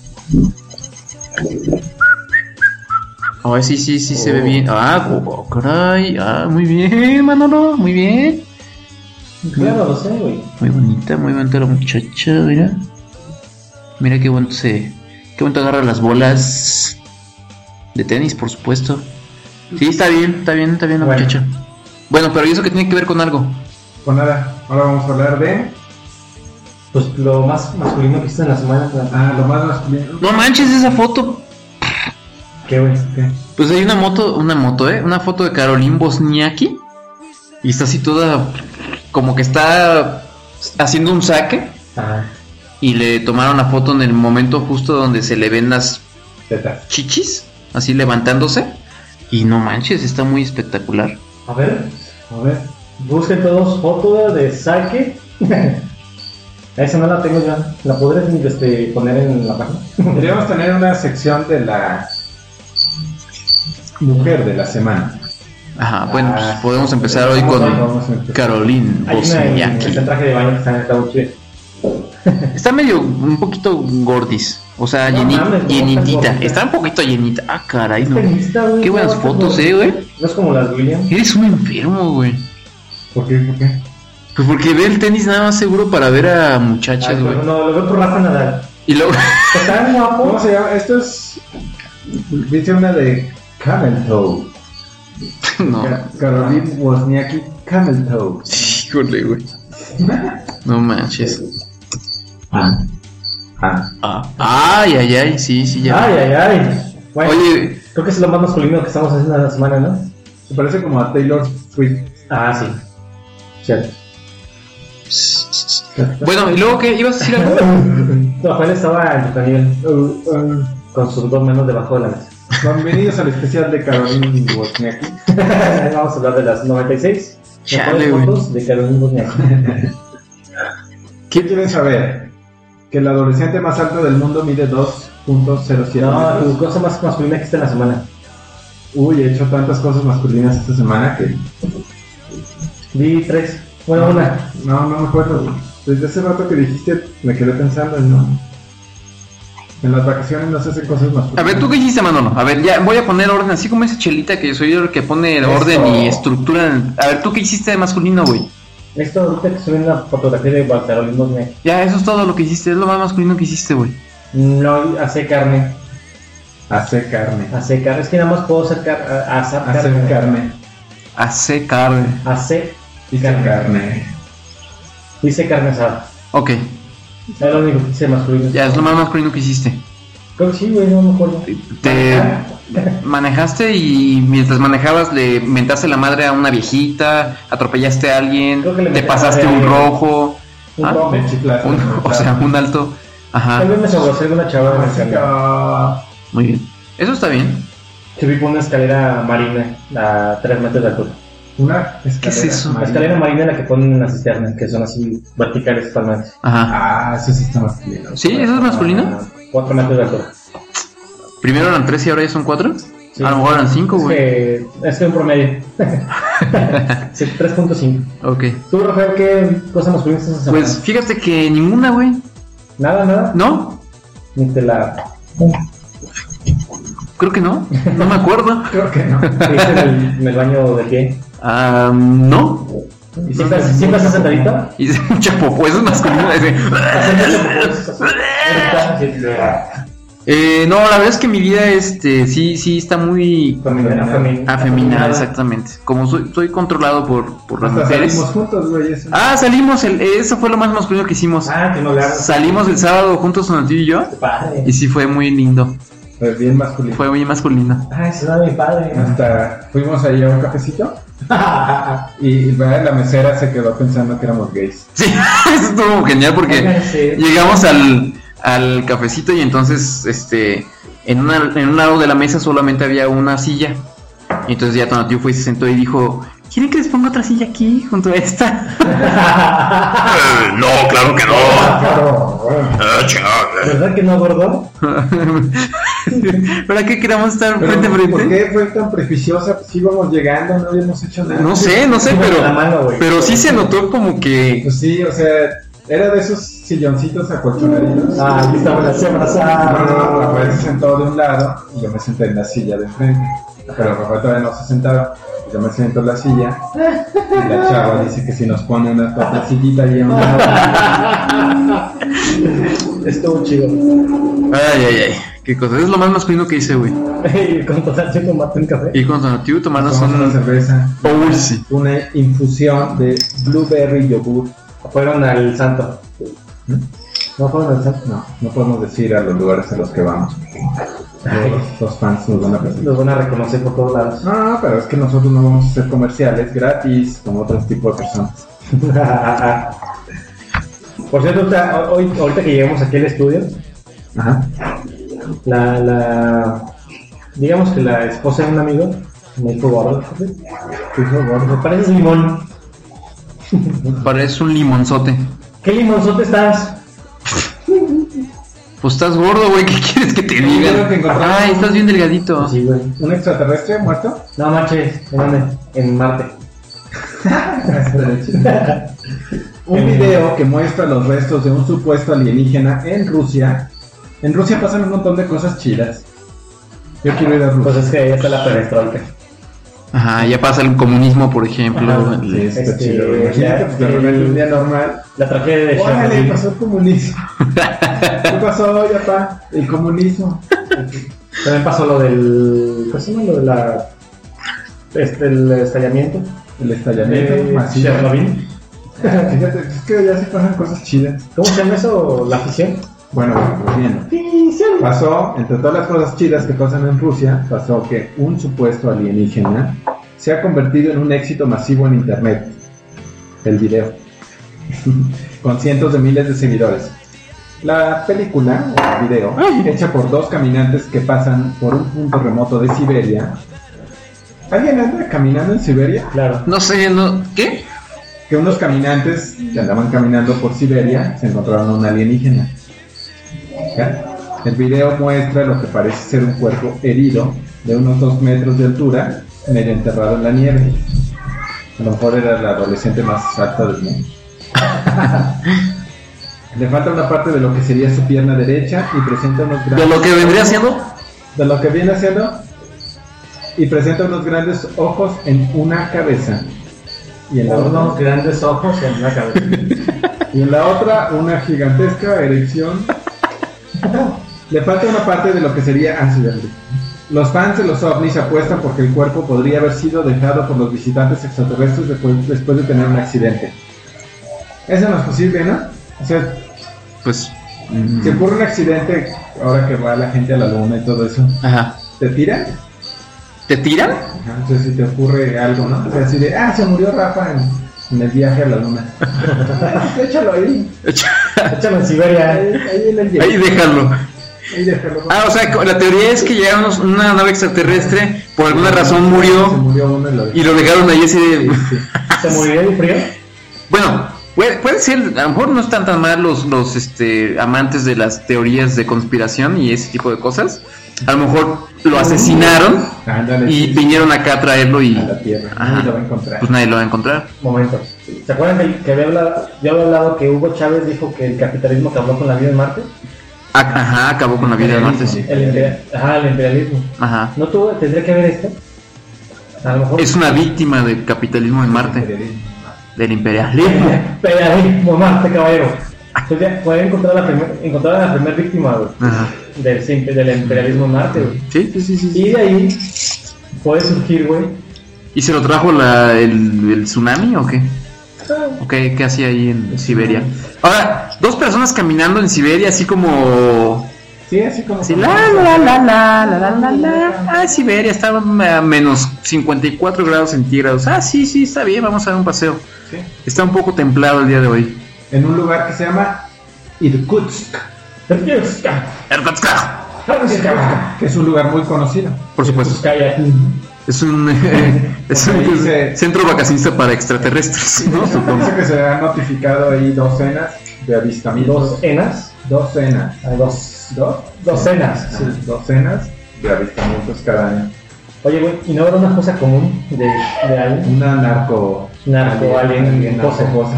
Speaker 5: Ah, sí, sí, sí se
Speaker 6: Oh.
Speaker 5: ve bien. Ah, oh, caray. Ah, muy bien, Manolo. Muy bien.
Speaker 6: Claro, lo sé, güey.
Speaker 5: Muy bonita, muy bonita la muchacha, mira. Mira qué bonito se. Qué bonito agarra las bolas de tenis, por supuesto. Sí, está bien, está bien, está bien la
Speaker 6: Bueno.
Speaker 5: muchacha. Bueno, pero ¿y eso que tiene que ver con algo?
Speaker 4: Pues nada, ahora vamos a hablar de.
Speaker 6: Pues lo más masculino que hiciste en la semana.
Speaker 4: Ah, lo más masculino.
Speaker 5: No manches esa foto.
Speaker 6: ¿Qué, güey?
Speaker 4: ¿Qué?
Speaker 5: Pues hay una moto, una moto, ¿eh? Una foto de Caroline Wozniacki. Y está así toda. Como que está haciendo un saque.
Speaker 6: Ah,
Speaker 5: Y le tomaron la foto en el momento justo donde se le ven las
Speaker 4: Tetas.
Speaker 5: chichis. Así levantándose. Y no manches, está muy espectacular.
Speaker 6: a ver,
Speaker 4: A ver.
Speaker 6: busquen todos fotos de saque. Esa no la tengo yo. ¿La podrás este, poner en la página?
Speaker 4: Deberíamos tener una sección de la mujer de la semana.
Speaker 5: Ajá, bueno, pues
Speaker 6: Ah,
Speaker 5: podemos empezar hoy
Speaker 6: vamos,
Speaker 5: con
Speaker 4: vamos a empezar.
Speaker 5: Caroline
Speaker 6: Hay una en
Speaker 5: Wozniacki.
Speaker 6: este traje de baño que está en esta buche.
Speaker 5: Está medio, un poquito gordis. O sea,
Speaker 6: No
Speaker 5: lleni-
Speaker 6: mames, no,
Speaker 5: llenitita.
Speaker 6: está gordita.
Speaker 5: Está un poquito llenita. Ah, caray, no.
Speaker 6: Tenista, güey,
Speaker 5: Qué buenas
Speaker 6: no,
Speaker 5: fotos,
Speaker 6: no,
Speaker 5: eh, güey.
Speaker 6: No es como las Williams.
Speaker 5: Eres un enfermo, güey.
Speaker 4: ¿Por qué? ¿Por qué?
Speaker 5: Pues porque ve el tenis nada más seguro para ver a muchachas,
Speaker 6: Ay,
Speaker 5: güey.
Speaker 6: pero no, lo veo por Rafa Nadal.
Speaker 5: Y luego.
Speaker 6: Está tan guapo.
Speaker 4: ¿Cómo se llama? Esto es. Dice una de Camel Toe.
Speaker 5: No.
Speaker 4: Ca- Caroline Wozniacki Camel Toe.
Speaker 5: Híjole, güey. No manches.
Speaker 4: Ah. Ah.
Speaker 5: Ah. Ay, ay, ay. Sí, sí, ya.
Speaker 6: Ay, ay, ay. Bueno,
Speaker 5: Oye,
Speaker 6: creo que es lo más masculino que estamos haciendo en la semana, ¿no?
Speaker 4: Se parece como a Taylor Swift.
Speaker 6: Ah, sí. Cierto.
Speaker 5: bueno, ¿y luego qué? ¿Ibas a decir algo?
Speaker 6: Rafael estaba entretenido
Speaker 4: Uh, uh,
Speaker 6: con sus dos manos debajo de la mesa.
Speaker 4: bienvenidos al especial de Caroline Wozniacki.
Speaker 6: Vamos a hablar de las noventa y seis
Speaker 5: Chale,
Speaker 6: mejores
Speaker 5: güey.
Speaker 6: fotos de Caroline Wozniacki.
Speaker 4: ¿Qué quieren saber? Que el adolescente más alto del mundo mide dos punto cero siete
Speaker 6: No,
Speaker 4: metros.
Speaker 6: tu cosa más masculina que está en la semana.
Speaker 4: Uy, he hecho tantas cosas masculinas esta semana que...
Speaker 6: Vi tres. Bueno, una.
Speaker 4: No, no me acuerdo. güey. Desde hace rato que dijiste, me quedé pensando en no. En las vacaciones no se hacen cosas masculinas.
Speaker 5: A ver, ¿tú qué hiciste, Manolo? A ver, ya voy a poner orden, así como esa chelita que soy yo el que pone
Speaker 4: Eso.
Speaker 5: orden y estructura. en- A ver, ¿tú qué hiciste de masculino, güey?
Speaker 6: Esto ahorita que subí una fotografía de Caroline Wozniacki.
Speaker 5: Ya, eso es todo lo que hiciste, es lo más masculino que hiciste, güey.
Speaker 6: No, hace carne.
Speaker 4: Hacer carne.
Speaker 6: Hace carne. Es que nada más puedo hacer car- a- asar carne.
Speaker 4: Hacer carne.
Speaker 5: Hace carne.
Speaker 6: Hace
Speaker 4: Hice carne.
Speaker 6: Hice carne asada.
Speaker 5: Ok,
Speaker 6: Es lo único que hice masculino.
Speaker 5: ya es lo más masculino que hiciste.
Speaker 6: Creo que sí, güey, no me acuerdo.
Speaker 5: Te manejaste y mientras manejabas le mentaste la madre a una viejita, atropellaste a alguien,
Speaker 6: Creo que le
Speaker 5: te
Speaker 6: menté
Speaker 5: pasaste
Speaker 6: la madre
Speaker 5: un
Speaker 6: a alguien.
Speaker 5: rojo,
Speaker 6: Un
Speaker 5: ¿ah?
Speaker 6: rojo.
Speaker 4: Me chiflaste.
Speaker 5: un- o sea, un alto. Ajá,
Speaker 6: Tal vez me sobró alguna chava en la escalera.
Speaker 4: Básica.
Speaker 5: muy bien. Eso está bien.
Speaker 6: Subí por una escalera marina a tres metros de altura.
Speaker 4: Una escalera.
Speaker 5: ¿Qué es eso?
Speaker 6: La
Speaker 4: marina.
Speaker 6: escalera marina es la que ponen en las cisternas, que son así verticales totalmente.
Speaker 5: Ajá.
Speaker 4: Ah, eso sí está masculino.
Speaker 5: ¿Sí? ¿Eso es masculino?
Speaker 6: A cuatro metros de altura.
Speaker 5: Primero eran tres y ahora ya son cuatro.
Speaker 6: Sí.
Speaker 5: A lo mejor eran cinco,
Speaker 6: Es
Speaker 5: güey.
Speaker 6: que es que un promedio. Sí, tres punto cinco.
Speaker 5: Ok.
Speaker 6: ¿Tú, Rafael, qué cosa masculina estás haciendo?
Speaker 5: Pues fíjate que ninguna, güey.
Speaker 6: Nada, nada.
Speaker 5: ¿No?
Speaker 6: Ni te la.
Speaker 5: Creo que no. No me acuerdo.
Speaker 4: Creo que no.
Speaker 6: ¿Te hice en el, en el baño de pie?
Speaker 5: Ah, no.
Speaker 6: ¿Y siempre, siempre estás sentadito?
Speaker 5: Hice un chapopó, eso es masculino. ese. Eh, no, la verdad es que mi vida, este, sí, sí está muy
Speaker 6: Femenina.
Speaker 5: afeminada, exactamente. Como soy, soy controlado por, por las
Speaker 4: Hasta
Speaker 5: mujeres.
Speaker 4: salimos juntos, güey. Eso.
Speaker 5: Ah, salimos, el, eso fue lo más masculino que hicimos.
Speaker 6: Ah, que no le hagas.
Speaker 5: Salimos el sábado juntos, Donatiu y yo,
Speaker 6: Padre.
Speaker 5: y sí fue muy lindo,
Speaker 4: Pues bien masculino.
Speaker 5: fue muy masculino.
Speaker 6: Ah, ese era mi padre.
Speaker 4: Hasta fuimos ahí a un cafecito y, y ¿verdad? La mesera se quedó pensando que éramos gays.
Speaker 5: Sí, eso estuvo genial porque
Speaker 6: Pónganse.
Speaker 5: llegamos al, al cafecito y entonces, este, en, una, en un lado de la mesa solamente había una silla. Y entonces ya Donatiu fue y se sentó y dijo, ¿quieren que les ponga otra silla aquí junto a esta?
Speaker 3: Eh, no, claro que no. Ah, chingada.
Speaker 6: ¿Verdad que no, gordo?
Speaker 5: ¿Para qué queramos estar
Speaker 4: Pero,
Speaker 5: frente a frente?
Speaker 4: ¿por qué fue tan prejuiciosa? Pues íbamos llegando, no habíamos hecho nada.
Speaker 5: No sé, no sé,
Speaker 6: Sí,
Speaker 5: pero,
Speaker 6: la mano, güey.
Speaker 5: pero sí se notó como que...
Speaker 4: Pues sí, o sea, era de esos silloncitos acolchonaditos.
Speaker 6: Ah, aquí estamos así
Speaker 4: No, no,
Speaker 6: abrazados.
Speaker 4: Rafael se sentó de un lado y yo me senté en la silla de enfrente. Pero Rafael todavía no se sentaba. Yo me siento en la silla y la chava dice que si nos pone una otra sillita ahí a un lado.
Speaker 6: Estuvo chido.
Speaker 5: Ay, ay, ay, qué cosa. Es lo más masculino que hice, güey.
Speaker 6: Y con total chico maté un café.
Speaker 5: Y con Donatiu tomarnos
Speaker 4: Tomamos una
Speaker 5: un...
Speaker 4: cerveza.
Speaker 5: Uy, sí.
Speaker 4: Una infusión de blueberry yogur.
Speaker 6: Fueron al santo. ¿No fueron al santo?
Speaker 4: No, no podemos decir a los lugares a los que vamos. Los, los fans nos van a perseguir.
Speaker 6: Los van a reconocer por todos lados.
Speaker 4: No, no, pero es que nosotros no vamos a hacer comerciales gratis como otros tipos de personas.
Speaker 6: Por cierto, ahorita- hoy, ahorita que llegamos aquí al estudio,
Speaker 4: Ajá.
Speaker 6: la, la, digamos que la esposa de un amigo me dijo gordo. Dijo gordo, me pareces limón.
Speaker 5: Parece un limonzote.
Speaker 6: ¿Qué limonzote estás?
Speaker 5: Pues estás gordo, güey, ¿qué quieres que te
Speaker 4: Creo
Speaker 5: diga?
Speaker 4: que encontramos
Speaker 5: Ay, estás bien delgadito.
Speaker 6: Sí, güey.
Speaker 4: ¿Un extraterrestre muerto?
Speaker 6: No manches, ¿en dónde? En Marte.
Speaker 4: Un video que muestra los restos de un supuesto alienígena en Rusia. En Rusia pasan un montón de cosas chidas. Yo quiero ir a Rusia.
Speaker 6: Pues es que ahí está la perestroika.
Speaker 5: Ajá, ya pasa el comunismo, por ejemplo.
Speaker 6: Ajá,
Speaker 5: el-
Speaker 4: Sí, está
Speaker 6: Este,
Speaker 4: chido. Imagínate,
Speaker 6: ya,
Speaker 4: pues, de repente un día normal.
Speaker 6: La tragedia de
Speaker 4: Órale,
Speaker 6: Chernobyl.
Speaker 4: pasó el comunismo. ¿Qué pasó, ya pa? El comunismo.
Speaker 6: También pasó lo del. ¿Cómo se llama? Lo de la. Este, el estallamiento.
Speaker 4: El estallamiento
Speaker 6: de
Speaker 4: masivo.
Speaker 6: Chernobyl.
Speaker 4: Fíjate, es que ya se pasan cosas chidas.
Speaker 6: ¿Cómo se llama eso? La fisión.
Speaker 4: Bueno, bueno, pues bien.
Speaker 6: Fisión.
Speaker 4: Pasó, entre todas las cosas chidas que pasan en Rusia, pasó que un supuesto alienígena se ha convertido en un éxito masivo en internet. El video. Con cientos de miles de seguidores. La película, o el video, hecha por dos caminantes que pasan por un punto remoto de Siberia. ¿Alguien anda caminando en Siberia?
Speaker 6: Claro.
Speaker 5: No sé, no... ¿Qué?
Speaker 4: Que unos caminantes que andaban caminando por Siberia se encontraron a un alienígena. ¿Ya? El video muestra lo que parece ser un cuerpo herido de unos dos metros de altura, medio enterrado en la nieve. A lo mejor era la adolescente más alta del mundo. Le falta una parte de lo que sería su pierna derecha y presenta unos
Speaker 5: ¿De
Speaker 4: grandes
Speaker 5: lo que vendría siendo?
Speaker 4: de lo que viene haciendo y presenta unos grandes ojos en una cabeza y en la
Speaker 6: Unos
Speaker 4: otra,
Speaker 6: grandes ojos en la cabeza.
Speaker 4: y en la otra una gigantesca erección. Le falta una parte de lo que sería ah, sí, ya lo vi. Los fans de los ovnis apuestan porque el cuerpo podría haber sido dejado por los visitantes extraterrestres después, después de tener un accidente. Eso no es posible, ¿no? O sea,
Speaker 5: Pues.
Speaker 4: si ocurre un accidente, ahora que va la gente a la luna y todo eso,
Speaker 5: Ajá.
Speaker 4: ¿te tiran?
Speaker 5: ¿Te tiran?
Speaker 4: Ajá, entonces si te ocurre algo, ¿no? O sea, así de, ah, se murió Rafa en, en el viaje a la luna. Échalo ahí.
Speaker 6: Échalo en Siberia.
Speaker 4: Ahí, ahí en el
Speaker 5: Ahí
Speaker 4: hielo.
Speaker 5: déjalo.
Speaker 4: Ahí déjalo.
Speaker 5: Ah, o sea, la teoría es que llegaron unos- una nave extraterrestre, por alguna razón
Speaker 4: Se
Speaker 5: murió
Speaker 4: murió uno y lo
Speaker 5: y lo dejaron ahí así de...
Speaker 6: ¿Se moriría de frío?
Speaker 5: Bueno, puede, puede ser, a lo mejor no están tan mal los, los este, amantes de las teorías de conspiración y ese tipo de cosas. A lo mejor lo asesinaron
Speaker 4: Ándale,
Speaker 5: y
Speaker 4: sí,
Speaker 5: vinieron acá a traerlo y
Speaker 4: a la Tierra.
Speaker 5: Ajá.
Speaker 4: Nadie lo va a encontrar.
Speaker 5: pues nadie lo va a encontrar.
Speaker 6: Momento. ¿Se acuerdan que, que había hablado, yo había hablado que Hugo Chávez dijo que el capitalismo acabó con la vida en Marte?
Speaker 5: A- Ajá, acabó con la vida de Marte, sí.
Speaker 6: El, imper- ajá, el imperialismo.
Speaker 5: Ajá.
Speaker 6: ¿No tuvo, tendría que ver esto? A lo mejor.
Speaker 5: Es una víctima del capitalismo en Marte,
Speaker 4: Imperialismo.
Speaker 5: del imperialismo.
Speaker 6: Imperialismo en Marte, caballero. Entonces ya pueden encontrar a la primer, encontrar a la primera víctima, güey,
Speaker 5: Ajá.
Speaker 6: del, sim- del imperialismo en Marte, güey.
Speaker 5: Sí, sí, sí, sí.
Speaker 6: Y de ahí puede surgir, güey.
Speaker 5: ¿Y se lo trajo la, el, el tsunami o qué? ¿O qué, qué hacía ahí en Siberia? Ahora, dos personas caminando en Siberia, así como...
Speaker 4: Sí, así como.
Speaker 5: Así, la, la, la, la, la, la, la, la. Ah, Siberia, estaba a menos cincuenta y cuatro grados centígrados. Ah, sí, sí, está bien, vamos a dar un paseo.
Speaker 4: Sí.
Speaker 5: Está un poco templado el día de hoy.
Speaker 4: En un lugar que se llama Irkutsk,
Speaker 5: Irkutsk.
Speaker 4: que es un lugar muy conocido.
Speaker 5: Por supuesto.
Speaker 6: Calla.
Speaker 5: Es un, eh, es un
Speaker 4: Porque dice-
Speaker 5: centro vacacionista para extraterrestres, ¿no? Supongo.
Speaker 4: Dice que se han notificado ahí docenas de avistamientos.
Speaker 6: Dos enas.
Speaker 4: Docenas.
Speaker 6: Ah, dos.
Speaker 4: ¿Dos?
Speaker 6: Docenas.
Speaker 4: Sí, docenas de avistamientos cada año.
Speaker 6: Oye, güey, ¿y no habrá una cosa común de, de alguien?
Speaker 4: Una narco.
Speaker 6: Narco, alien, cosa.
Speaker 4: cosa.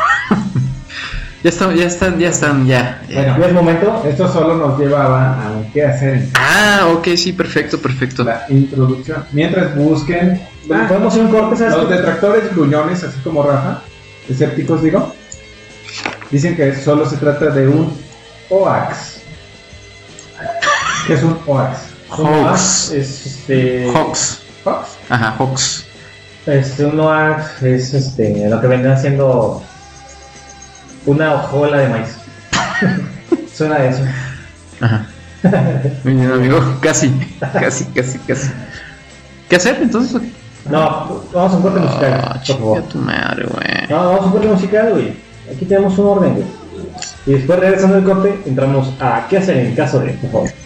Speaker 5: Ya están, ya están, ya están, ya.
Speaker 4: Bueno,
Speaker 6: ¿Ya es momento?
Speaker 4: esto solo nos llevaba a un qué hacer en
Speaker 5: Ah, ok, sí, perfecto, perfecto.
Speaker 4: la introducción. Mientras busquen ah,
Speaker 6: ¿Podemos hacer un corte, sabes?
Speaker 4: los
Speaker 6: qué?
Speaker 4: detractores gruñones, así como Rafa, escépticos digo, dicen que solo se trata de un Hoax. ¿Qué es un Hoax?
Speaker 6: Un
Speaker 5: Hoax.
Speaker 6: Hoax es este.
Speaker 5: Hawks.
Speaker 4: ¿Hoax?
Speaker 5: Ajá, Hawks.
Speaker 6: Este, un Hoax es este, lo que vendrá siendo una hojuela de maíz. Suena a eso.
Speaker 5: Ajá. Muy bien, amigo. Casi, casi, casi, casi. ¿Qué hacer entonces?
Speaker 6: No, vamos a un corte musical,
Speaker 5: Ah,
Speaker 6: por
Speaker 5: chinga
Speaker 6: favor.
Speaker 5: tu madre, güey.
Speaker 6: No, vamos a un corte musical, güey. Aquí tenemos un orden, güey. Y después, regresando al corte, entramos a qué hacer en caso de, por favor.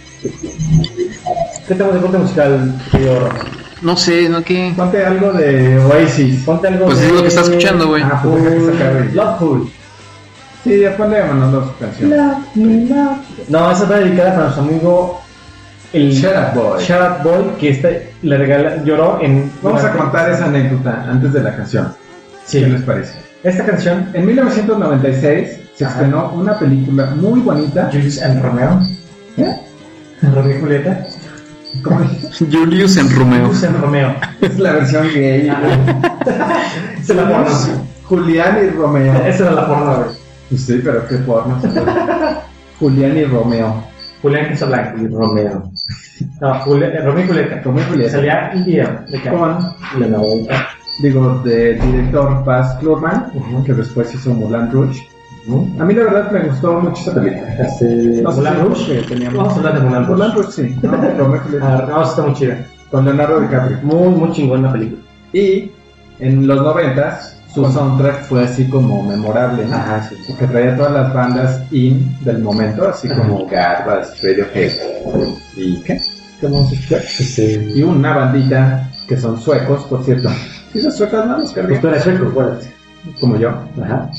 Speaker 6: ¿Qué tenemos de corte musical, querido Rafa?
Speaker 5: No sé, ¿no? ¿Qué?
Speaker 4: Ponte algo de Oasis.
Speaker 6: Ponte algo
Speaker 5: Pues
Speaker 6: de...
Speaker 5: es lo que está escuchando, güey.
Speaker 4: Ah, pues deja que se acabe.
Speaker 6: Loveful.
Speaker 4: Sí, ya ponle mandando su canción.
Speaker 6: Love me, love. No, esa está dedicada para nuestro amigo el
Speaker 4: Shut Up Boy.
Speaker 6: Shut Up Boy, que este le regala, lloró en...
Speaker 4: Vamos a contar esa anécdota antes de la canción.
Speaker 6: Sí.
Speaker 4: ¿Qué les parece?
Speaker 6: Esta canción,
Speaker 4: En mil novecientos noventa y seis se
Speaker 6: Ajá.
Speaker 4: estrenó una película muy bonita.
Speaker 6: Julius and Romeo.
Speaker 4: ¿Eh?
Speaker 6: Romeo y Julieta.
Speaker 4: ¿Cómo dijiste?
Speaker 5: Julius en Romeo.
Speaker 6: Julius and Romeo.
Speaker 4: Es la versión gay.
Speaker 6: Esa es la porno.
Speaker 4: Julián y Romeo.
Speaker 6: Esa era la porno, güey.
Speaker 4: Sí, pero qué porno. Julián y Romeo.
Speaker 6: Julián Casablanca y Romeo. No, Julián, Romeo y Julieta.
Speaker 4: Romeo y Julieta.
Speaker 6: Salía India de acá.
Speaker 4: Con,
Speaker 6: Y la novela.
Speaker 4: digo, del director Baz Luhrmann,
Speaker 6: Ujú.
Speaker 4: que después hizo Moulin Rouge. A mí la verdad me gustó mucho esa película.
Speaker 6: Este,
Speaker 4: No sé
Speaker 6: Moulin
Speaker 4: si
Speaker 6: Rouge.
Speaker 4: porque teníamos-
Speaker 6: Vamos a hablar de Moulin Rouge.
Speaker 4: Moulin Rouge, sí. No, Romeo y Julieta.
Speaker 6: Ah, no, está muy chida.
Speaker 4: Con Leonardo DiCaprio.
Speaker 6: Muy, muy chingón la película.
Speaker 4: Y en los noventas, su soundtrack fue así como memorable, ¿no?
Speaker 6: Ajá, sí.
Speaker 4: Porque traía todas las bandas in del momento, así como Garbage, Radiohead y ¿qué? ¿Qué vamos a escuchar?
Speaker 6: Este,
Speaker 4: Y una bandita que son suecos, por cierto. ¿Sí son suecas, no? Los
Speaker 6: pues
Speaker 4: cargué.
Speaker 6: tú eres sueco, acuérdate.
Speaker 4: Como yo.
Speaker 6: Ajá.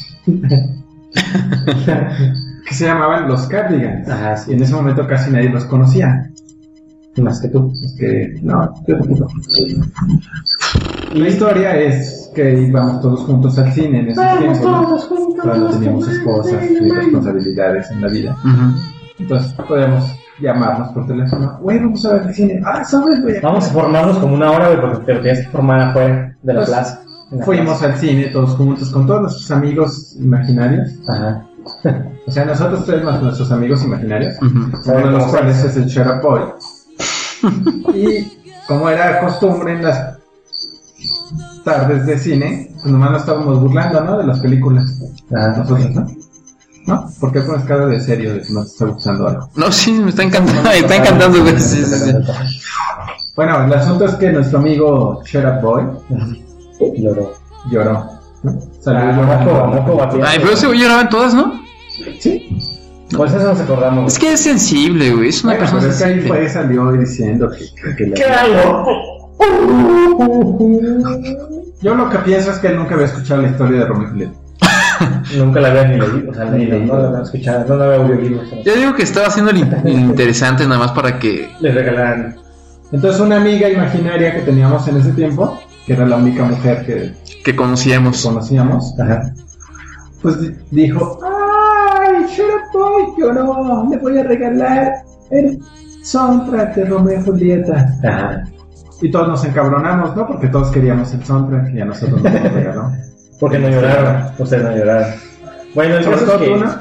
Speaker 4: Que se llamaban los Cardigans.
Speaker 6: Ajá,
Speaker 4: Y
Speaker 6: sí.
Speaker 4: en ese momento casi nadie los conocía.
Speaker 6: Más que tú.
Speaker 4: Es que, no, yo tampoco. La historia es que íbamos todos juntos al cine en esos tiempos, ¿no? Cuando teníamos esposas y responsabilidades en la vida.
Speaker 5: Ujú.
Speaker 4: Entonces podíamos llamarnos por teléfono. Güey, vamos a ver el cine. Ah, sabes, güey.
Speaker 6: Vamos a formarnos como una hora, güey, porque te lo tienes que formar afuera de la
Speaker 4: Pues,
Speaker 6: plaza. En la
Speaker 4: Fuimos
Speaker 6: plaza.
Speaker 4: al cine todos juntos con todos nuestros amigos imaginarios.
Speaker 6: Ajá.
Speaker 4: O sea, nosotros tres más nuestros amigos imaginarios.
Speaker 5: Ujú.
Speaker 4: Uno de los cuales es el Shut Up Boy. Y como era costumbre en las tardes de cine, pues nomás nos estábamos burlando, ¿no? De las películas.
Speaker 6: Ah,
Speaker 4: Nosotros, ¿no? ¿No? ¿Por qué pones cara de serio de que no te está gustando algo?
Speaker 5: No, sí, me está encantando, me está encantando, güey. Sí, sí, sí.
Speaker 4: Bueno, el asunto es que nuestro amigo Shut Up Boy
Speaker 6: Lloró.
Speaker 4: lloró, ¿no? Salió
Speaker 6: Ah,
Speaker 4: llorando.
Speaker 6: moco, moco batiente.
Speaker 5: Ay, pero ese güey lloraban todas, ¿no?
Speaker 6: Sí. Pues eso nos acordamos.
Speaker 5: Es que es sensible, güey. Es una
Speaker 4: Bueno,
Speaker 5: persona
Speaker 4: pero es que ahí
Speaker 5: sensible.
Speaker 4: fue, salió diciendo que, que, que le-
Speaker 6: ¿Qué hago?
Speaker 4: Yo lo que pienso es que él nunca había escuchado la historia de Romeo y Julieta.
Speaker 6: Nunca la había ni leído, o sea,
Speaker 4: Ni
Speaker 6: leído,
Speaker 4: leído.
Speaker 6: no la había escuchado, no la había oído.
Speaker 5: Yo digo que estaba haciendo el in- interesante nada más para que...
Speaker 6: Les regalaron.
Speaker 4: Entonces una amiga imaginaria que teníamos en ese tiempo, que era la única mujer que
Speaker 5: que conocíamos.
Speaker 4: conocíamos,
Speaker 6: Ajá.
Speaker 4: pues di- dijo, ¡ay, Shut Up Boy lloró! Le voy a regalar el soundtrack de Romeo y Julieta.
Speaker 6: Ajá.
Speaker 4: Y todos nos encabronamos, ¿no? Porque todos queríamos el soundtrack y a nosotros nos lo regaló.
Speaker 6: Porque no lloraron, ustedes no lloraron. Bueno, el
Speaker 4: Sobre
Speaker 6: caso
Speaker 4: todo
Speaker 6: es que...
Speaker 4: tú, ¿no?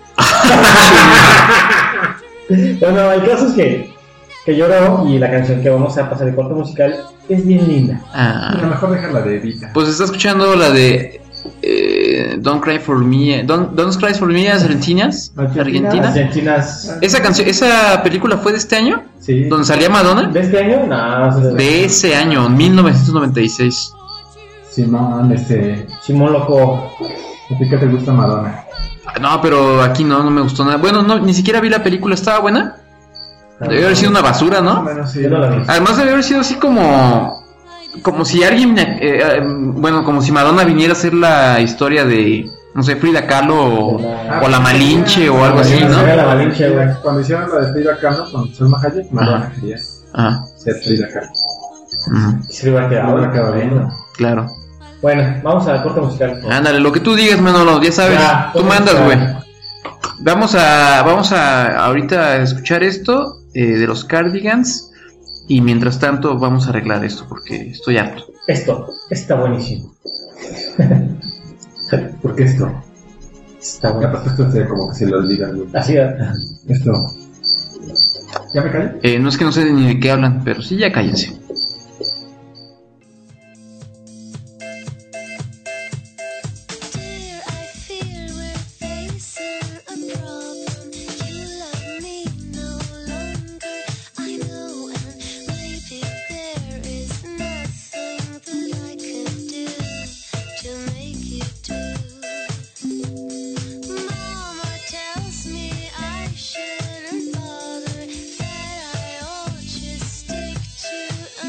Speaker 6: Bueno, el caso es que, que lloró y la canción que vamos a pasar de corte musical es bien linda.
Speaker 5: Ah,
Speaker 4: A lo mejor déjala de Evita.
Speaker 5: pues está escuchando la de... eh, Don't Cry For Me... Don't, Don't Cry For Me, Argentinas.
Speaker 4: Argentina.
Speaker 5: Argentina.
Speaker 6: Argentinas.
Speaker 5: Esa canción, esa película fue de este año,
Speaker 4: Sí.
Speaker 5: donde salía Madonna.
Speaker 6: ¿De este año? No, es de-
Speaker 5: De ese año, mil novecientos noventa y seis.
Speaker 4: Simón, este...
Speaker 6: Simón Loco.
Speaker 4: ¿A ti qué te gusta Madonna?
Speaker 5: No, pero aquí no, no me gustó nada. Bueno, no, ni siquiera vi la película, ¿estaba buena? Debe haber sido una basura,
Speaker 4: Más o
Speaker 5: ¿no?
Speaker 4: menos, sí.
Speaker 6: Yo no la vi.
Speaker 5: Además debe haber sido así como... Como si alguien... eh, eh, bueno, como si Madonna viniera a hacer la historia de... No sé, Frida Kahlo o, o la Malinche o algo así, ¿no?
Speaker 6: Era la Malinche, güey.
Speaker 4: Cuando hicieron la de Frida Kahlo con Selma Hayek, Madonna quería
Speaker 5: Ah,
Speaker 4: ser Frida Kahlo.
Speaker 5: mm,
Speaker 6: Se le iba a quedar.
Speaker 4: No me quedó bien, ¿no?
Speaker 5: claro.
Speaker 6: Bueno, vamos a la corte musical.
Speaker 5: Ándale, lo que tú digas, Manolo, ya sabes,
Speaker 6: Ya,
Speaker 5: tú
Speaker 6: corte
Speaker 5: mandas,
Speaker 6: musical.
Speaker 5: güey. Vamos a, vamos a ahorita a escuchar esto eh, de los Cardigans y mientras tanto vamos a arreglar esto porque estoy harto.
Speaker 6: Esto está buenísimo.
Speaker 4: ¿Por qué esto?
Speaker 6: Está
Speaker 4: Ya
Speaker 6: bueno.
Speaker 4: pasó esto, se- como que se lo olvidan, güey.
Speaker 6: Así es.
Speaker 4: Esto. ¿Ya me callo?
Speaker 5: Eh, no es que no sé ni de qué hablan, pero sí, ya cállense.
Speaker 7: Dear, I fear we're facing a problem. You love me no longer. I know, and maybe there is nothing that I could do to make you do. Mama tells me I shouldn't bother, that I ought just stick to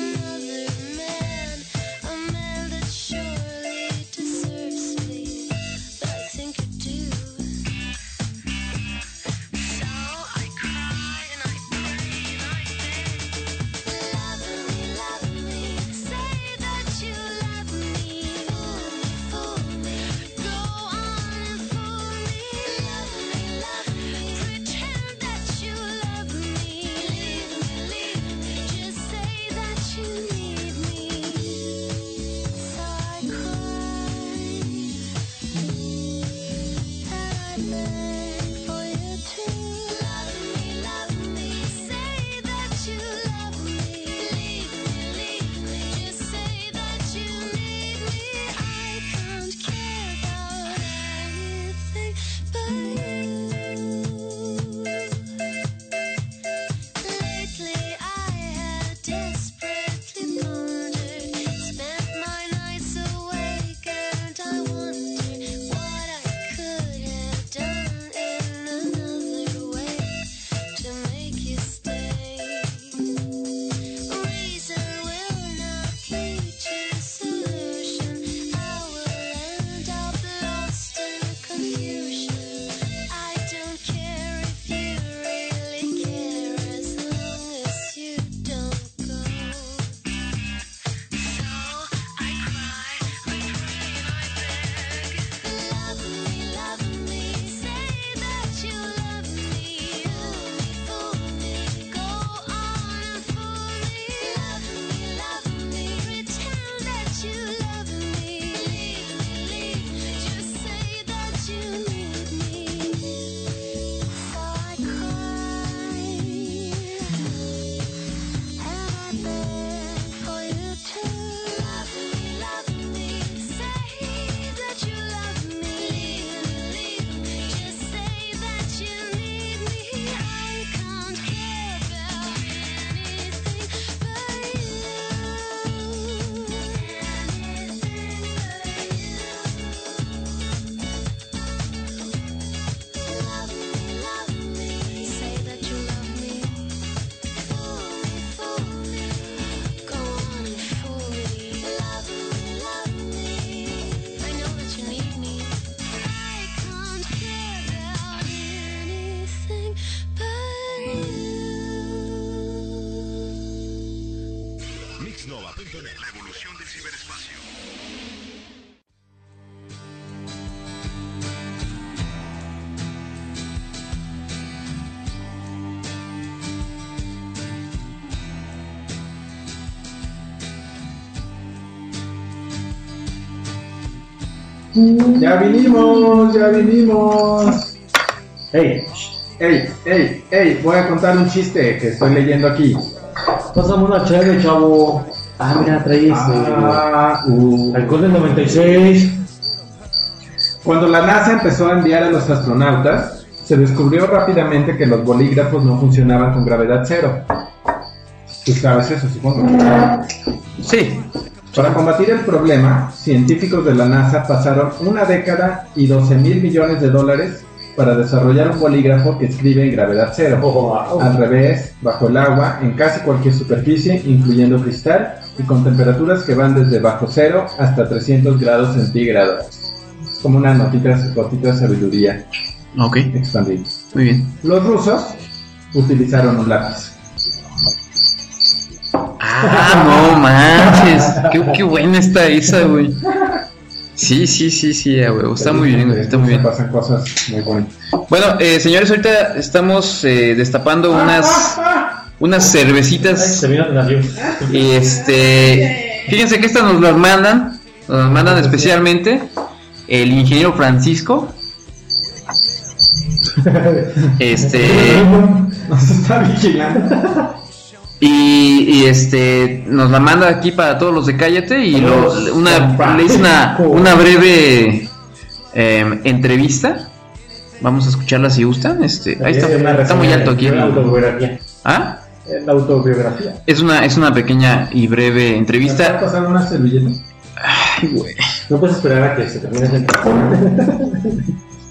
Speaker 3: mixnova punto net. La evolución del ciberespacio.
Speaker 4: Ya vinimos, ya vinimos.
Speaker 6: Hey,
Speaker 4: Ey, ey, ey, voy a contar un chiste que estoy leyendo aquí.
Speaker 6: pásame una chévere, chavo. Ah, mira, trae este.
Speaker 4: Ah, uh.
Speaker 6: Alcohol del noventa y seis.
Speaker 4: Cuando la NASA empezó a enviar a los astronautas, se descubrió rápidamente que los bolígrafos no funcionaban con gravedad cero. Tú sabes eso, supongo.
Speaker 5: Sí.
Speaker 4: Para combatir el problema, científicos de la NASA pasaron una década y doce mil millones de dólares para desarrollar un bolígrafo que escribe en gravedad cero,
Speaker 6: Oh, wow.
Speaker 4: al revés, bajo el agua, en casi cualquier superficie, incluyendo cristal, y con temperaturas que van desde bajo cero hasta trescientos grados centígrados. Es como una notita, gotita de sabiduría
Speaker 5: Ok,
Speaker 4: expandida.
Speaker 5: muy bien.
Speaker 4: Los rusos utilizaron un lápiz.
Speaker 5: Ah, no manches. Qué, qué buena está esa, güey. Sí, sí, sí, sí, ya, güey. Está muy bien, güey. Está muy bien.
Speaker 4: Pasan cosas muy bonitas.
Speaker 5: Bueno, eh, señores, ahorita estamos eh, destapando unas unas
Speaker 6: Ay,
Speaker 5: cervecitas.
Speaker 6: se vino a tener.
Speaker 5: Y este, fíjense que estas nos las mandan, nos las mandan especialmente el ingeniero Francisco. Este,
Speaker 4: Nos está vigilando.
Speaker 5: y, y este, nos la manda aquí para todos los de Cállate y lo, una, le hice una, una breve eh, entrevista. Vamos a escucharla si gustan. Este, ahí está, está muy alto aquí.
Speaker 6: La autobiografía.
Speaker 5: ¿Ah?
Speaker 6: La autobiografía.
Speaker 5: Es una, es una pequeña y breve
Speaker 4: ¿Puedes
Speaker 5: entrevista.
Speaker 4: pasar una servilleta?
Speaker 5: Ay, güey.
Speaker 6: No puedes esperar a que se termine el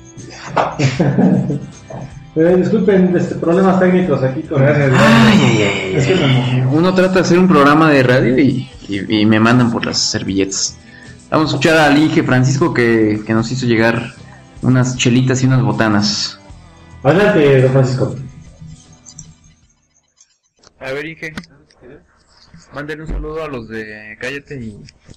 Speaker 6: eh, disculpen, este, problemas técnicos aquí con
Speaker 4: Gracias.
Speaker 5: Ay, ay, ay,
Speaker 4: Es que me
Speaker 5: ay.
Speaker 4: emocionó.
Speaker 5: Uno trata de hacer un programa de radio y, y, y me mandan por las servilletas. Vamos a escuchar al Inge Francisco que, que nos hizo llegar unas chelitas y unas botanas.
Speaker 6: Adelante, don Francisco.
Speaker 5: A ver, Inge, mándale un saludo a los de Cállate y...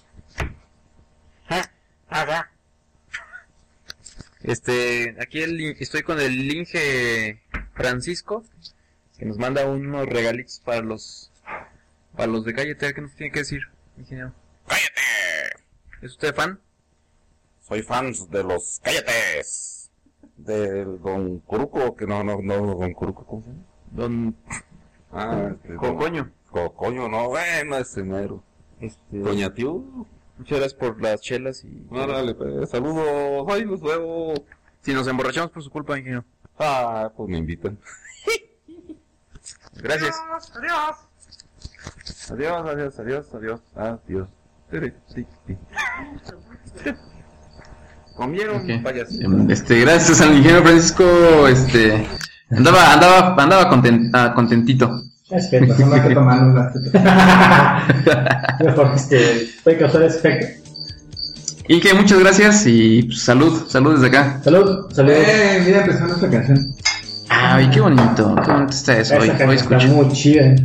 Speaker 5: Este, aquí el, estoy con el Inge Francisco, que nos manda unos regalitos para los para los de Cállate. ¿Qué nos tiene que decir, ingeniero?
Speaker 8: ¡Cállate!
Speaker 5: ¿Es usted fan?
Speaker 8: Soy fan de los Cállates. Del Don Curuco, que no, no, no, Don Curuco, ¿cómo se llama?
Speaker 5: Don
Speaker 8: Ah, este,
Speaker 5: Cocoño.
Speaker 8: Don Cocoño, no, bueno, ese mero.
Speaker 5: Este,
Speaker 8: Doña Tío.
Speaker 5: muchas gracias por las chelas y...
Speaker 8: Órale, pues, saludos, ay, los veo.
Speaker 5: Si nos emborrachamos por su culpa, ingeniero.
Speaker 8: Ah, pues me invitan.
Speaker 5: Gracias.
Speaker 8: Adiós, adiós, adiós, adiós, adiós. Comieron
Speaker 5: Ok.
Speaker 8: payasitos.
Speaker 5: Este, gracias al ingeniero Francisco, este... Andaba, andaba, andaba content- ah, contentito.
Speaker 6: Es que
Speaker 4: La zona que toman unas.
Speaker 6: mejor este, puede causar ese efecto.
Speaker 5: Inge, muchas gracias y pues, salud, salud desde acá.
Speaker 6: Salud, salud.
Speaker 4: Eh, mira, empezó nuestra canción.
Speaker 5: Ay, qué bonito, qué bonito está eso. Hoy,
Speaker 6: Esa
Speaker 5: hoy
Speaker 6: canción está
Speaker 5: escucho.
Speaker 6: muy chida.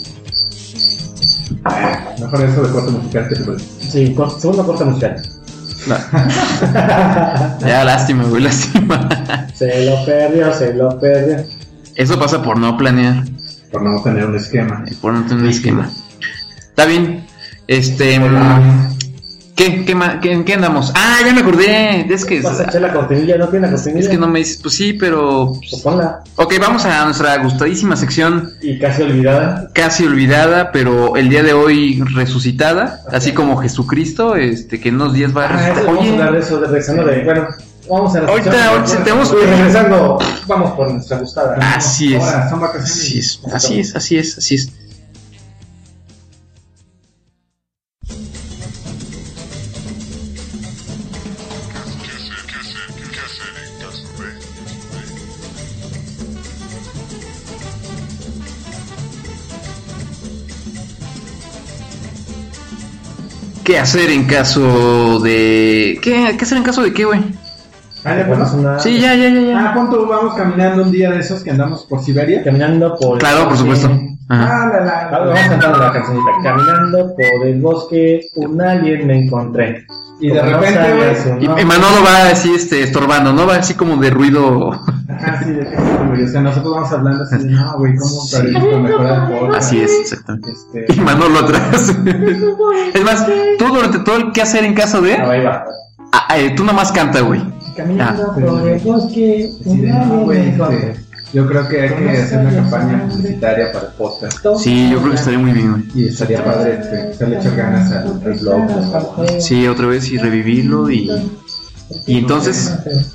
Speaker 4: Mejor eso de corte musical que te parece.
Speaker 6: Sí, cor- segunda corta musical.
Speaker 5: No. Ya, lástima, güey, lástima.
Speaker 6: Se lo perdió, se lo perdió.
Speaker 5: Eso pasa por no planear,
Speaker 4: Por no tener un esquema.
Speaker 5: por no tener un esquema. Está bien. Este. ¿Qué, qué, ma- qué, ¿En qué andamos? Ah, ya me acordé. Es que.
Speaker 6: Vas a echar la cortinilla, ¿no tiene la cortinilla?
Speaker 5: Es que no me dices. Pues sí, pero.
Speaker 6: Pues ponla.
Speaker 5: Ok, vamos a nuestra gustadísima sección.
Speaker 6: Y casi olvidada.
Speaker 5: Casi olvidada, pero el día de hoy resucitada, así como Jesucristo, este, que en unos días va a
Speaker 6: Ah, eso,
Speaker 5: resucitar.
Speaker 6: vamos a hablar de eso, de regresando de... Bueno, vamos a la
Speaker 5: Ahorita,
Speaker 6: sección.
Speaker 5: ahorita tenemos-
Speaker 6: Y regresando, vamos por nuestra gustada.
Speaker 5: Así es.
Speaker 4: Ahora, son vacaciones.
Speaker 5: Así es, así es, así es, así es.
Speaker 3: ¿Qué hacer, qué hacer, qué hacer en caso de?
Speaker 5: ¿Qué hacer en caso de... ¿Qué, ¿Qué hacer en caso de qué, güey?
Speaker 4: Ah, ya,
Speaker 6: Bueno,
Speaker 4: bueno.
Speaker 6: una-
Speaker 5: Sí, ya, ya, ya, ya.
Speaker 4: Ah, ¿cuánto vamos caminando un día de esos que andamos por Siberia?
Speaker 6: Caminando por...
Speaker 5: Claro, por supuesto. Ajá.
Speaker 4: Ah, la, la, la.
Speaker 6: Vamos cantando la cancionita. Caminando por el bosque, un alien me encontré.
Speaker 4: Y de
Speaker 6: Como no
Speaker 4: repente,
Speaker 6: sabía su
Speaker 5: Y, y
Speaker 6: nombre.
Speaker 5: Manolo va así, este, estorbando, ¿no? Va así como de ruido.
Speaker 4: Ajá, sí, de que sí, güey. O sea, nosotros vamos hablando así, no, güey, ¿cómo para mejorar el podcast?
Speaker 5: Así es, exactamente.
Speaker 4: Este,
Speaker 5: Y Manolo atrás. Es más, tú durante todo el quehacer en casa de...
Speaker 6: Ah, ahí va.
Speaker 5: Ah, eh, tú nomás canta, güey.
Speaker 6: Caminando
Speaker 4: Ah,
Speaker 6: por el bosque,
Speaker 4: así de,
Speaker 6: un
Speaker 4: no,
Speaker 6: alien
Speaker 4: güey,
Speaker 6: me encontré.
Speaker 4: este, yo creo que hay que hacer una campaña publicitaria para el podcast.
Speaker 5: Sí, yo creo que estaría muy bien, güey.
Speaker 4: Y estaría padre este, hacerle echar ganas al, al blog. ¿no?
Speaker 5: Sí, otra vez y revivirlo y... Y entonces...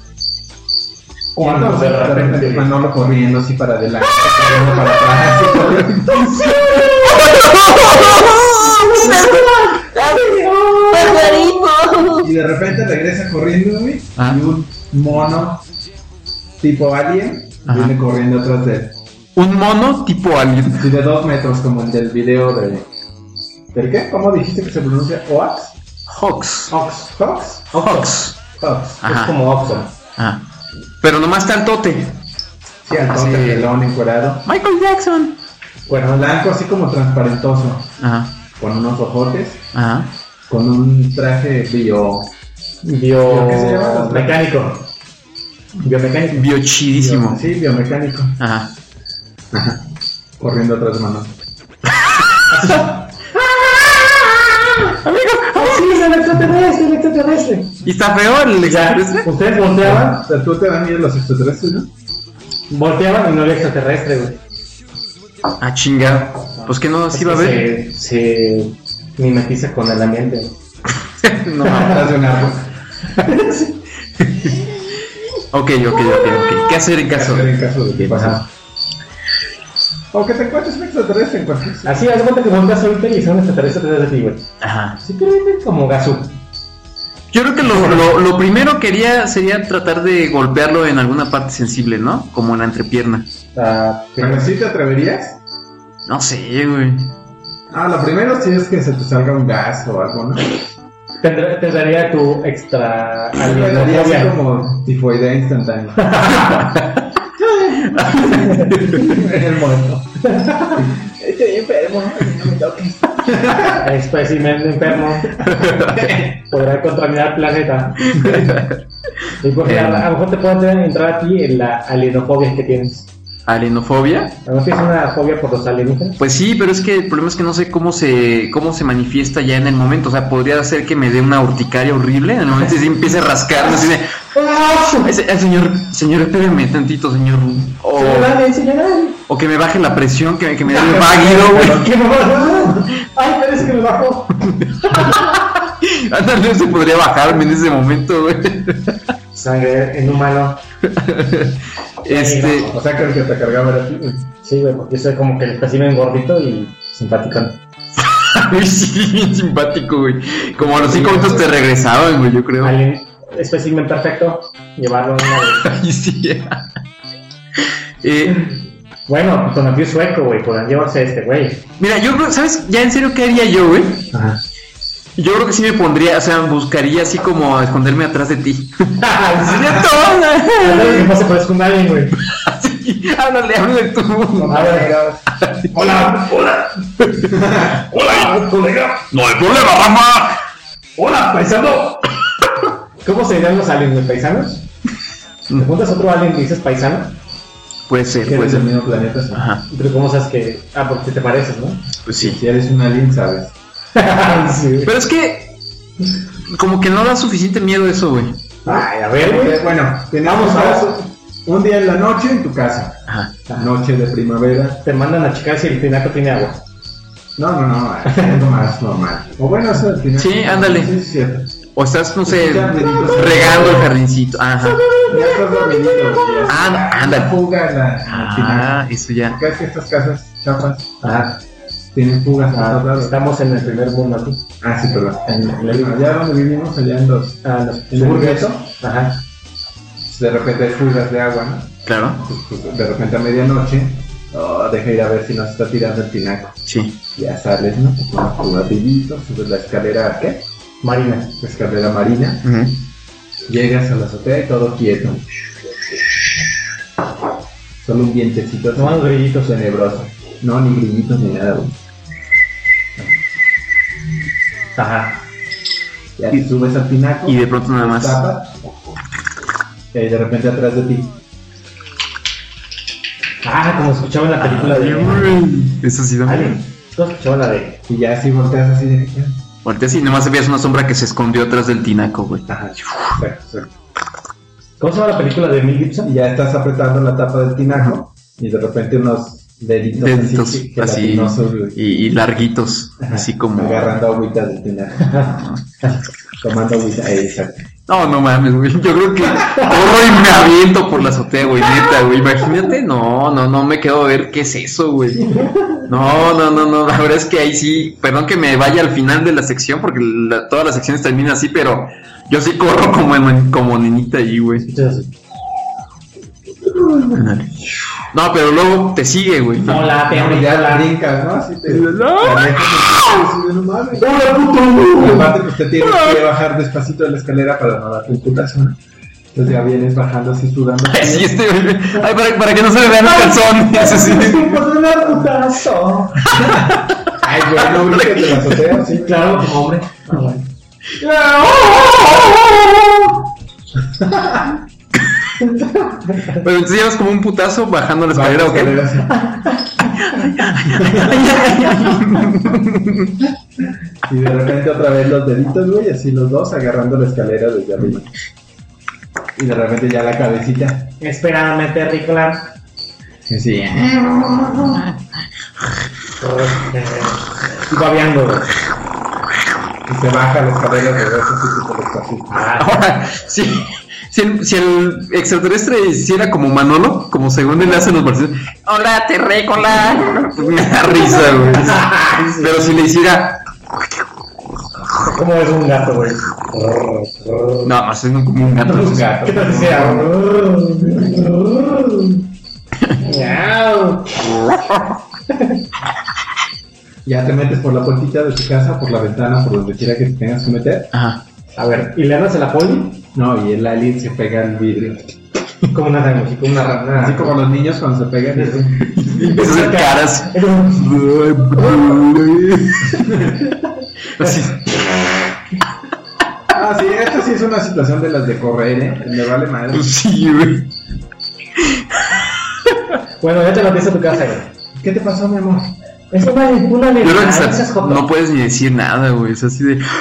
Speaker 4: Y entonces, de repente Manolo corriendo así para adelante, corriendo para atrás. Y de repente regresa corriendo, güey.
Speaker 5: Ah.
Speaker 4: Y un mono tipo alien
Speaker 5: Ajá.
Speaker 4: viene corriendo atrás de él.
Speaker 5: Un mono tipo alien.
Speaker 4: Así de dos metros, como el del video de. ¿Del qué? ¿Cómo dijiste que se pronuncia? ¿Oax?
Speaker 5: Hawks.
Speaker 4: ¿Ox? ¿Ox?
Speaker 5: Hawks.
Speaker 4: Ox.
Speaker 5: Ajá.
Speaker 6: Es como Oxxo.
Speaker 5: Ah. Pero nomás está el tote.
Speaker 4: Sí, al toque,
Speaker 5: Sí.
Speaker 4: pelón, encuerado.
Speaker 5: Michael Jackson.
Speaker 4: Bueno, blanco, así como transparentoso.
Speaker 5: Ajá.
Speaker 4: Con unos ojotes.
Speaker 5: Ajá.
Speaker 4: Con un traje bio.
Speaker 6: Bio...
Speaker 4: ¿Qué se llama?
Speaker 6: Mecánico. Biomecánico.
Speaker 5: Vio chidísimo.
Speaker 4: Sí, biomecánico.
Speaker 5: Ajá.
Speaker 4: Corriendo atrás de Manolo.
Speaker 6: Sí, es el extraterrestre, el extraterrestre.
Speaker 5: ¿Y está feo el
Speaker 6: Ya,
Speaker 5: extraterrestre?
Speaker 6: ustedes volteaban,
Speaker 4: O sea, tú te dan miedo los extraterrestres, ¿no?
Speaker 6: volteaban y no había extraterrestre, güey.
Speaker 5: Ah, chinga. Pues que no, así va a ver.
Speaker 6: Se, se mimetiza con el ambiente.
Speaker 5: No.
Speaker 4: Atrás de un árbol.
Speaker 5: Ok, ok, ok, ok. ¿Qué hacer en caso?
Speaker 4: Hacer en caso de que pase.
Speaker 6: Ajá.
Speaker 4: O que te encuentres un extraterrestre en cualquier sitio.
Speaker 6: Así, haz de cuenta que volteas ahorita y son extraterrestres detrás de ti, güey.
Speaker 5: Ajá.
Speaker 6: Sí, pero es como Gazú.
Speaker 5: Yo creo que lo, lo, lo primero que haría sería tratar de golpearlo en alguna parte sensible, ¿no? Como en la entrepierna.
Speaker 6: Ah,
Speaker 4: Pero ¿sí te atreverías?
Speaker 5: No sé, güey.
Speaker 4: Ah, lo primero sí es que se te salga un gas o algo, ¿no?
Speaker 6: tendrá- te daría tu extra
Speaker 4: Me daría así
Speaker 6: alienofobia.
Speaker 4: como tifoidea instantánea. En el momento. Estoy enfermo, no me toques.
Speaker 6: Espécimen enfermo. Podrá contaminar el planeta. Y porque a, a lo mejor te puede entrar a ti en la alienofobia que tienes.
Speaker 5: ¿Alienofobia?
Speaker 6: ¿A lo mejor tienes una fobia por los alienígenas?
Speaker 5: Pues sí, pero es que el problema es que no sé cómo se cómo se manifiesta ya en el momento. O sea, podría ser que me dé una urticaria horrible en el momento y empiece a rascarme así de... ¡Ah! Ese- eh, señor, señor, espéreme tantito, señor. O,
Speaker 6: Señorale, señorale.
Speaker 5: o que me baje la presión, que, que me dé el váguido, güey.
Speaker 6: ¿Qué me bajó? Ay, parece que me bajó.
Speaker 5: Ándale, se podría bajarme en ese momento, güey.
Speaker 6: Sangre en humano.
Speaker 5: Este...
Speaker 4: O sea que el que te cargaba era ti, güey.
Speaker 6: Sí, güey, porque yo soy como que el espécimen gordito y simpático.
Speaker 5: Uy, sí, bien simpático, güey. Como a los cinco minutos te regresaban, güey, yo creo.
Speaker 6: Alien, espécimen perfecto, llevarlo a una...
Speaker 5: Ay, sí. eh,
Speaker 6: Bueno, Tonatiuh es sueco, güey, podrán llevarse a este güey.
Speaker 5: mira, yo creo, ¿sabes? Ya en serio, ¿qué haría yo, güey?
Speaker 6: Ajá.
Speaker 5: Yo creo que sí me pondría, o sea, buscaría así como a esconderme atrás de ti. Sería
Speaker 6: Ándale, que
Speaker 5: todo.
Speaker 6: no se parezca un alien, güey.
Speaker 5: Sí, háblale, háblale tú.
Speaker 6: A ver,
Speaker 8: Hola, hola. Hola, colega. No hay problema, Rafa.
Speaker 6: hola, paisano. ¿Cómo serían los aliens, güey, paisanos? ¿Te juntas otro alien y dices paisano?
Speaker 5: Puede ser,
Speaker 4: Que
Speaker 5: puede
Speaker 4: eres del
Speaker 5: ser.
Speaker 4: mismo planeta. ¿sí?
Speaker 5: Ajá,
Speaker 6: Pero ¿cómo sabes que...? Ah, porque te pareces, ¿no?
Speaker 5: pues sí.
Speaker 4: Si eres un alien, sabes.
Speaker 6: Sí, güey.
Speaker 5: Pero es que, como que no da suficiente miedo eso, güey.
Speaker 6: Ay, a ver, güey.
Speaker 4: Eh, Bueno, tenemos
Speaker 6: Vamos a ver.
Speaker 4: caso- un día en la noche en tu casa.
Speaker 5: Ajá.
Speaker 4: Noche de primavera.
Speaker 6: Te mandan a checar si el tinaco tiene agua.
Speaker 4: No, no, no, es algo más normal. O bueno, eso al final.
Speaker 5: Sí, ándale.
Speaker 4: Sí, es cierto.
Speaker 5: O estás, no sé,
Speaker 4: Escuchas ruiditos.
Speaker 5: regando el jardíncito. Ajá.
Speaker 4: Ya estás dormidito. ya
Speaker 5: Ah,
Speaker 4: está.
Speaker 5: ándale.
Speaker 4: Una fuga en la, en el final.
Speaker 5: Ah, eso ya.
Speaker 4: Acá es que estas casas chapas
Speaker 6: Ajá.
Speaker 4: tienen fugas por
Speaker 6: Ah,
Speaker 4: todos lados.
Speaker 6: estamos en el primer mundo aquí.
Speaker 4: Ah, sí, perdón.
Speaker 6: En el
Speaker 4: Bueno, allá donde vivimos, allá en los.
Speaker 6: Ah, los
Speaker 4: En el
Speaker 6: suburbios.
Speaker 4: gueto,
Speaker 6: Ajá.
Speaker 4: de repente hay fugas de agua, ¿no?
Speaker 5: Claro.
Speaker 4: Pues, pues, de repente a medianoche, oh, deja ir a ver si nos está tirando el tinaco.
Speaker 5: Sí.
Speaker 4: Ya sales, ¿no? Con tu rapidito, subes la escalera, ¿qué?
Speaker 6: Marina.
Speaker 4: La escalera marina.
Speaker 5: Ujú.
Speaker 4: Llegas a la azotea y todo quieto. Solo un vientecito así,
Speaker 6: No, los grillitos.
Speaker 4: tenebroso. No, ni grillitos ni nada, güey.
Speaker 6: Ajá.
Speaker 4: Ya te subes al tinaco.
Speaker 5: Y de pronto nada más.
Speaker 4: Tapas. Y de repente atrás de ti.
Speaker 6: Ah, como escuchaba en la película
Speaker 5: Ay,
Speaker 6: de
Speaker 5: güey. Eso sí da
Speaker 6: Alien. ¿Tú escuchaba la de?
Speaker 4: Y ya así volteas así de.
Speaker 5: Volteas y nomás veías una sombra que se escondió atrás del tinaco, güey.
Speaker 4: Ajá. Exacto, exacto.
Speaker 6: ¿Cómo se llama la película de Mel Gibson?
Speaker 4: Y ya estás apretando la tapa del tinaco. Y de repente unos deditos,
Speaker 5: Deditos
Speaker 4: así,
Speaker 5: así,
Speaker 4: gelatinosos, güey.
Speaker 5: y, y larguitos,
Speaker 4: Ajá.
Speaker 5: así como...
Speaker 4: Agarrando agüita del tinaco. Tomando agüita. Eh, exacto.
Speaker 5: No, no mames, güey. Yo creo que corro y me aviento por la azotea, güey. Neta, güey. Imagínate, no, no, no me quedo a ver qué es eso, güey. No, no, no, no. La verdad es que ahí sí. Perdón que me vaya al final de la sección, porque la- todas las secciones terminan así, pero yo sí corro como, en- como nenita ahí, güey. No, pero luego te sigue, güey.
Speaker 6: No, la
Speaker 4: No,
Speaker 6: te
Speaker 4: ya la
Speaker 6: la
Speaker 4: brincas, ¿no? Así te.
Speaker 5: No.
Speaker 4: te alejas así de, no mames.
Speaker 6: ¡Hola, puto!
Speaker 4: Y aparte, pues te tienes que bajar despacito de la escalera para no darte un putazo, ¿no? Entonces ya vienes bajando así sudando.
Speaker 5: Ay, sí, este, güey. Ay, para, para que no se me vean los calzones. Así.
Speaker 6: putazo!
Speaker 4: Ay, güey, no brinques de la azotea, sí.
Speaker 6: Claro, como hombre. Ah, bueno.
Speaker 5: Pero entonces llevas como un putazo bajando la escalera, ¿o qué?
Speaker 4: Y de repente otra vez los deditos, güey, así los dos agarrando la escalera desde arriba. Y de repente ya la cabecita.
Speaker 6: Espérame, terrícola.
Speaker 4: Sí, sí.
Speaker 6: Y babeando, güey.
Speaker 4: Y se baja la escalera de regreso así tipo despacito.
Speaker 5: Ahora, sí. Si el, si el extraterrestre hiciera como Manolo, como según él hace en los partidos, hola, terrícola, pues me da risa, güey. Pero si le hiciera,
Speaker 6: ¿Cómo es un gato, güey?
Speaker 5: no, más es como un gato.
Speaker 4: Un gato.
Speaker 6: ¿Qué tal si sea? Miau.
Speaker 4: Ya te metes por la puertita de tu casa, por la ventana, por donde quiera que te tengas que meter.
Speaker 5: Ajá.
Speaker 6: A ver, ¿y le das a la poli?
Speaker 4: No, y el alien se pega al vidrio.
Speaker 6: Como una como una rana.
Speaker 4: Así como los niños cuando se pegan.
Speaker 5: Y empieza a hacer caras. Así.
Speaker 4: Ah, sí, esta sí es una situación de las de correr, ¿eh? Me vale madre.
Speaker 5: Pues sí, güey.
Speaker 6: Bueno, ya te lo a tu casa, güey.
Speaker 4: ¿Qué te pasó, mi amor?
Speaker 6: Eso vale, una de
Speaker 5: Yo creo que
Speaker 6: esas
Speaker 5: está-
Speaker 6: jotas.
Speaker 5: no puedes ni decir nada, güey. Es así de.
Speaker 6: Y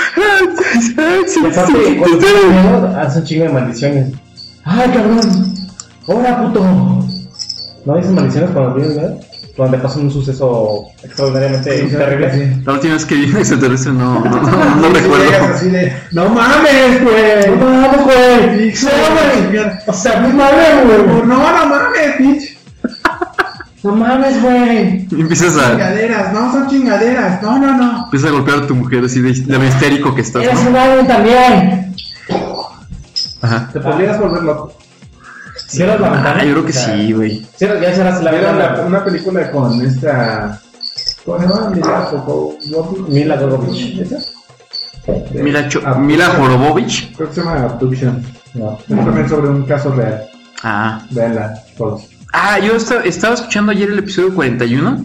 Speaker 6: aparte, cuando tienes miedo, hace un chingo de maldiciones. ¡Ay, cabrón! ¡Hola, puto! ¿No dices maldiciones cuando tienes miedo? Cuando te pasa un suceso extraordinariamente terrible.
Speaker 5: La última vez que vi un extraterrestre no, no, no, no
Speaker 4: Sí,
Speaker 5: recuerdo.
Speaker 4: llegas así de, no mames, güey.
Speaker 6: ¡No mames, güey!
Speaker 4: Sí,
Speaker 6: ¡No
Speaker 4: güey.
Speaker 6: mames! O sea, no mames, güey.
Speaker 4: No, no mames, bitch.
Speaker 6: ¡No mames, güey!
Speaker 5: Y empiezas a,
Speaker 4: Chingaderas, no son chingaderas. No, no, no.
Speaker 5: empiezas a golpear a tu mujer así de, de lo histérico que estás.
Speaker 6: ¡Eres
Speaker 5: ¿no?
Speaker 6: un alien también!
Speaker 5: Ajá.
Speaker 4: Te podrías volver loco.
Speaker 6: ¿Cierras la ventana?
Speaker 5: Ah, yo creo que
Speaker 6: O sea,
Speaker 5: sí, güey.
Speaker 6: Cierras, ya cerraste la
Speaker 4: Era
Speaker 6: ventana.
Speaker 4: una, una película con esta. ¿Cómo se llama? Mila Jovovich.
Speaker 6: Mila Jovovich.
Speaker 4: ¿Esa? De-
Speaker 5: Mila, Cho-
Speaker 4: Abduction.
Speaker 5: Mila Jorovovich.
Speaker 4: Creo que se llama Abduction.
Speaker 6: No.
Speaker 4: Es también sobre un caso real.
Speaker 5: Ah.
Speaker 4: Véanla, todos.
Speaker 5: Ah, yo esta- estaba escuchando ayer el episodio cuarenta y uno.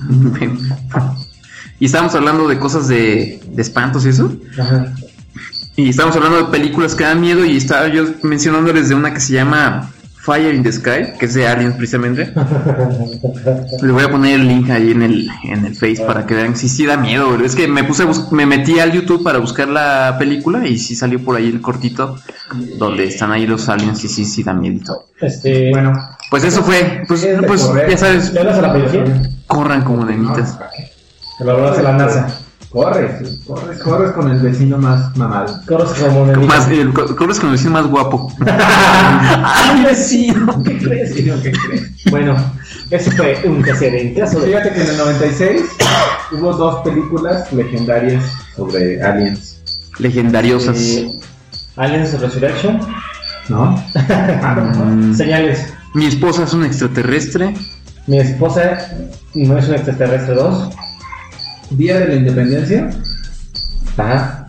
Speaker 5: Y estábamos hablando de cosas de, de espantos y eso.
Speaker 6: Ajá.
Speaker 5: Y estábamos hablando de películas que dan miedo. Y estaba yo mencionándoles de una que se llama Fire in the Sky, que es de Aliens precisamente. Les voy a poner el link ahí en el, en el Face para que vean si sí da miedo, güey. Es que me puse a bus- me metí al YouTube para buscar la película y sí salió por ahí el cortito donde están ahí los aliens y sí, sí da miedo.
Speaker 6: Este.
Speaker 4: Bueno,
Speaker 5: Pues eso fue, pues,
Speaker 4: es de
Speaker 5: pues
Speaker 4: correr.
Speaker 5: ya sabes,
Speaker 6: ¿Le hablas a la policía?
Speaker 5: corran como nenitas.
Speaker 6: Te lo hablas a la NASA.
Speaker 4: corres, corres, corres con el vecino más mamado.
Speaker 6: Corres como nenita.
Speaker 5: Más, eh, co- corres con el vecino más guapo. ¡Ay, vecino!
Speaker 6: ¿Qué crees?
Speaker 4: Vecino, ¿qué crees?
Speaker 6: Bueno, ese fue un caso en caso de.
Speaker 4: Fíjate que en el noventa y seis hubo dos películas legendarias sobre aliens,
Speaker 5: Legendariosas.
Speaker 6: Eh, Aliens Resurrection.
Speaker 4: ¿no?
Speaker 5: Mm,
Speaker 6: Señales.
Speaker 5: Mi esposa es un extraterrestre.
Speaker 6: Mi esposa no es un extraterrestre dos.
Speaker 4: Día de la Independencia.
Speaker 6: Ajá.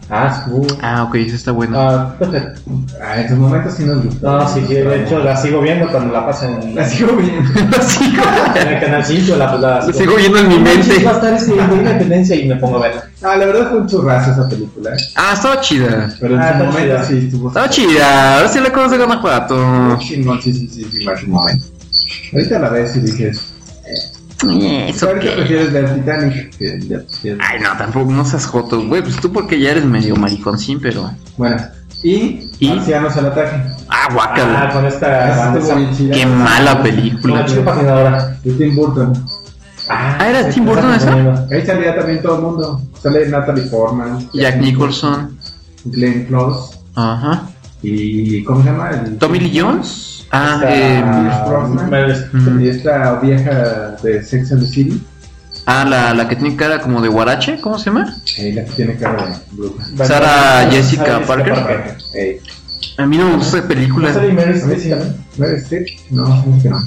Speaker 6: Ah, sí. Uh.
Speaker 5: Ah, ok, esa está buena.
Speaker 6: Ah, perfecto.
Speaker 4: Ah, en sus momentos sí nos gustó.
Speaker 6: No, sí, sí, de hecho la sigo viendo cuando la pasan en,
Speaker 4: La sigo viendo.
Speaker 5: La sigo,
Speaker 6: en el canal cinco, la, la,
Speaker 5: la sigo viendo en mi mente.
Speaker 6: Va a estar este de Independencia y me pongo a verla.
Speaker 4: Ah, la verdad fue un churrazo esa película. ¿eh?
Speaker 5: Ah, estaba chida.
Speaker 4: Pero en
Speaker 6: Ah,
Speaker 4: su
Speaker 6: está
Speaker 4: momento
Speaker 6: chida.
Speaker 4: sí estuvo.
Speaker 5: Estaba chida. Ahora sí la conoce de Guanajuato.
Speaker 4: Chingón, sí, sí, sí, sí, en su momento. Ahorita la ves y dices.
Speaker 5: Eso
Speaker 4: Ahorita
Speaker 5: qué.
Speaker 4: prefieres ver Titanic que ver- que-
Speaker 5: Ay, no, tampoco, no seas joto, güey. Pues tú porque ya eres medio mariconcín, pero.
Speaker 4: Bueno, y,
Speaker 5: ¿Y?
Speaker 4: Marcianos al ataque.
Speaker 5: Ah,
Speaker 6: Ah,
Speaker 5: guácala.
Speaker 6: con esta
Speaker 4: Esa
Speaker 6: banda,
Speaker 4: estuvo bien chida.
Speaker 5: Qué mala
Speaker 6: con
Speaker 5: película.
Speaker 6: la chica patinadora.
Speaker 4: De Tim Burton.
Speaker 5: Ah, ¿era Tim Burton esa?
Speaker 4: Ahí salía también todo el mundo. Sale Natalie Portman,
Speaker 5: Jack Nicholson.
Speaker 4: Glenn Close
Speaker 5: Ajá.
Speaker 4: y ¿cómo se llama? El,
Speaker 5: Tommy Lee Jones. Ah,
Speaker 6: Esta-
Speaker 5: eh,
Speaker 4: Pierce Brosnan.
Speaker 6: Meryl-
Speaker 5: mm.
Speaker 4: Y esta vieja de Sex and the City.
Speaker 5: ah la, la que tiene cara como de guarache, ¿cómo se llama?
Speaker 4: Ahí la que tiene cara de bruja.
Speaker 5: Sarah Jessica Parker.
Speaker 4: Ey.
Speaker 5: A mí no me gusta esa película.
Speaker 6: ¿No sale Meryl
Speaker 4: A mí
Speaker 6: Streep
Speaker 4: sí,
Speaker 6: también?
Speaker 4: ¿Meryl Streep? No, es que no.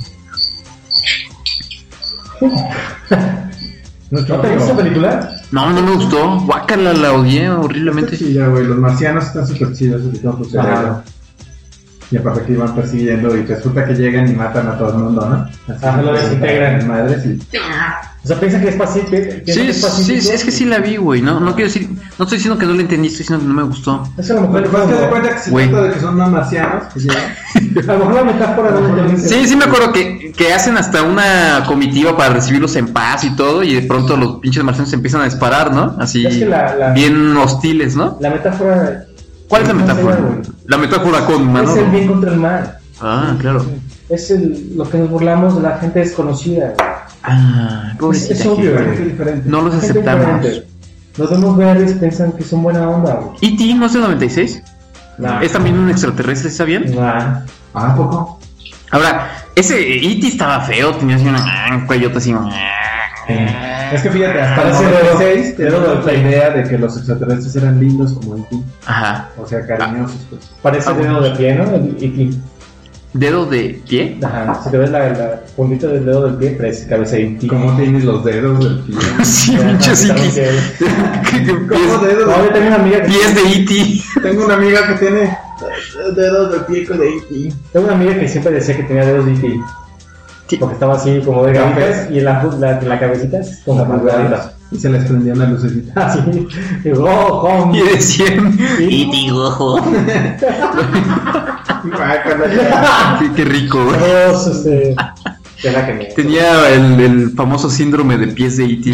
Speaker 6: ¿No te gusta esa película?
Speaker 5: No, no me gustó. Guácala, la odié horriblemente.
Speaker 4: Sí, ya, güey, los marcianos están súper chidos, sobre todo su cerebro.
Speaker 6: Ajá.
Speaker 4: Y aparte que iban persiguiendo y resulta que llegan y matan a todo el mundo, ¿no? Así
Speaker 6: Ajá, lo desintegran.
Speaker 4: Madres y...
Speaker 6: O sea, piensa que es pacífico.
Speaker 5: Sí, sí, sí, es que sí la vi, güey. No, no quiero decir, no estoy diciendo que no la entendí, estoy diciendo que no me gustó.
Speaker 6: Es a lo
Speaker 4: Lo
Speaker 6: mejor
Speaker 4: que pasa es que
Speaker 6: como-
Speaker 4: de cuenta que se
Speaker 5: Güey.
Speaker 4: trata de que son unos marcianos que llegan.
Speaker 6: a lo mejor la metáfora no la entendiste.
Speaker 5: Sí, sí me acuerdo que, que hacen hasta una comitiva para recibirlos en paz y todo, y de pronto los pinches marcianos se empiezan a disparar, ¿no? Así,
Speaker 6: Es que la- la-
Speaker 5: bien hostiles, ¿no?
Speaker 6: La metáfora
Speaker 5: ¿Cuál es la
Speaker 6: no sé,
Speaker 5: metáfora?
Speaker 6: güey.
Speaker 5: La metáfora con mano.
Speaker 6: es el bien contra el mal.
Speaker 5: Ah, claro.
Speaker 6: Es el, lo que nos burlamos de la gente desconocida.
Speaker 5: Ah, pobrecita.
Speaker 6: Es obvio,
Speaker 5: gente.
Speaker 6: güey.
Speaker 4: Qué diferente.
Speaker 5: No los
Speaker 6: Gente
Speaker 5: aceptamos.
Speaker 6: diferente. Los vemos verdes y piensan que son buena onda, güey.
Speaker 5: ¿E T no es de noventa y seis?
Speaker 6: Nah.
Speaker 5: ¿Es también un extraterrestre, está bien?
Speaker 6: Nah.
Speaker 4: Ah, ¿a poco?
Speaker 5: Ahora, ese E T estaba feo, tenía así una ah, cuellota así.
Speaker 4: Es que fíjate, hasta el
Speaker 6: Parece
Speaker 4: noventa y
Speaker 6: dedo-
Speaker 4: seis
Speaker 6: dedo
Speaker 4: tenemos
Speaker 6: de
Speaker 4: la idea de que los extraterrestres eran lindos como en ti.
Speaker 5: Ajá.
Speaker 4: O sea, cariñosos, pues.
Speaker 6: Parece
Speaker 5: Ah,
Speaker 6: dedo
Speaker 5: bueno.
Speaker 6: de pie, ¿no? El- y-
Speaker 5: ¿Dedo de pie?
Speaker 6: Ajá. Si te ves la, la puntita del dedo del pie, parece cabeza de ti.
Speaker 4: ¿Cómo tienes los dedos del pie?
Speaker 5: Sí, pinches E T.
Speaker 4: ¿Cómo dedos?
Speaker 6: No, yo tengo una amiga que
Speaker 5: Pies de E T.
Speaker 4: Tengo una amiga que tiene dedos del pie con de E T.
Speaker 6: tengo una amiga que siempre decía que tenía dedos de E T. Porque estaba así como de gafas y en la, la, la cabecita es como pulgadita.
Speaker 4: Y se les prendía una lucecita.
Speaker 6: Así. Y digo, oh, home.
Speaker 5: Y decían,
Speaker 6: Sí.
Speaker 5: E T, ojo.
Speaker 4: Guácala.
Speaker 5: Qué, qué rico, güey.
Speaker 6: Todos, este. De la que me.
Speaker 5: Tenía el, el famoso síndrome de pies de E T.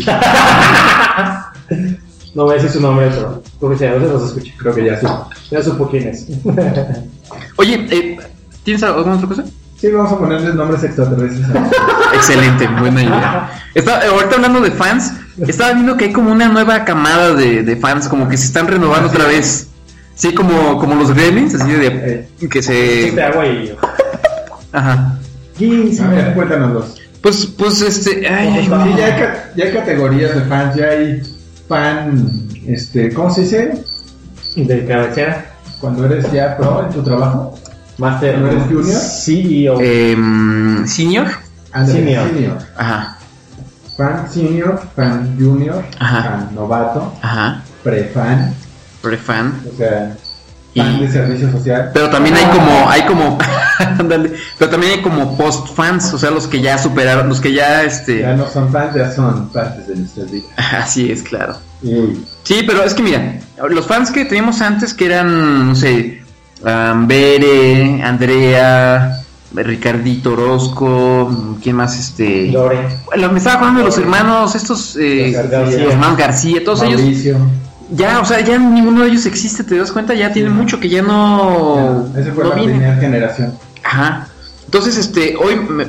Speaker 6: No voy a decir su nombre, pero creo que sea, no se los escucho.
Speaker 4: Creo que ya sí.
Speaker 6: Ya supo quién es.
Speaker 5: Oye, eh, ¿tienes alguna otra cosa?
Speaker 4: Sí, vamos a ponerles nombres extraterrestres.
Speaker 5: Excelente, buena idea. Está, eh, ahorita hablando de fans, estaba viendo que hay como una nueva camada de, de fans, como que se están renovando otra vez. Sí, como, como los Gremlins, así de que
Speaker 6: Este
Speaker 5: se...
Speaker 6: agua y.
Speaker 5: Ajá.
Speaker 4: A ver, cuéntanoslos.
Speaker 5: Pues, pues este... Ay, ay,
Speaker 4: Sí,
Speaker 5: güey.
Speaker 4: ya hay, ca- ya hay categorías de fans. Ya hay fan, este, ¿cómo se dice?
Speaker 6: De cabecera.
Speaker 4: Cuando eres ya pro en tu trabajo.
Speaker 6: Master.
Speaker 4: ¿No eres junior?
Speaker 6: C E O.
Speaker 5: Em, ¿Senior?
Speaker 4: Ándale,
Speaker 6: Senior.
Speaker 4: senior.
Speaker 5: Ajá,
Speaker 4: Fan senior, fan junior,
Speaker 5: Ajá.
Speaker 4: fan novato,
Speaker 5: ajá.
Speaker 4: pre-fan,
Speaker 5: Pre-fan.
Speaker 4: o sea,
Speaker 5: Y-
Speaker 4: fan de servicio social.
Speaker 5: Pero también hay como, hay como, ándale, pero también hay como post fans, o sea, los que ya superaron, los que ya, este,
Speaker 4: Ya no son fans, ya son partes de nuestras vidas.
Speaker 5: así es, claro.
Speaker 4: Y
Speaker 5: Sí, pero es que mira, los fans que teníamos antes que eran, no sé, um, Bere, Andrea, Ricardito Orozco, ¿quién más? Este,
Speaker 6: Lore.
Speaker 5: Bueno, me estaba acordando de los hermanos, estos, eh,
Speaker 6: Los García.
Speaker 5: los hermanos García, todos ellos,
Speaker 4: Mauricio.
Speaker 5: ya, o sea, ya ninguno de ellos existe, ¿te das cuenta? Ya tiene mucho que ya no,
Speaker 4: Esa fue
Speaker 5: no
Speaker 4: la
Speaker 5: vienen.
Speaker 4: primera generación.
Speaker 5: Ajá. Entonces, este, hoy me-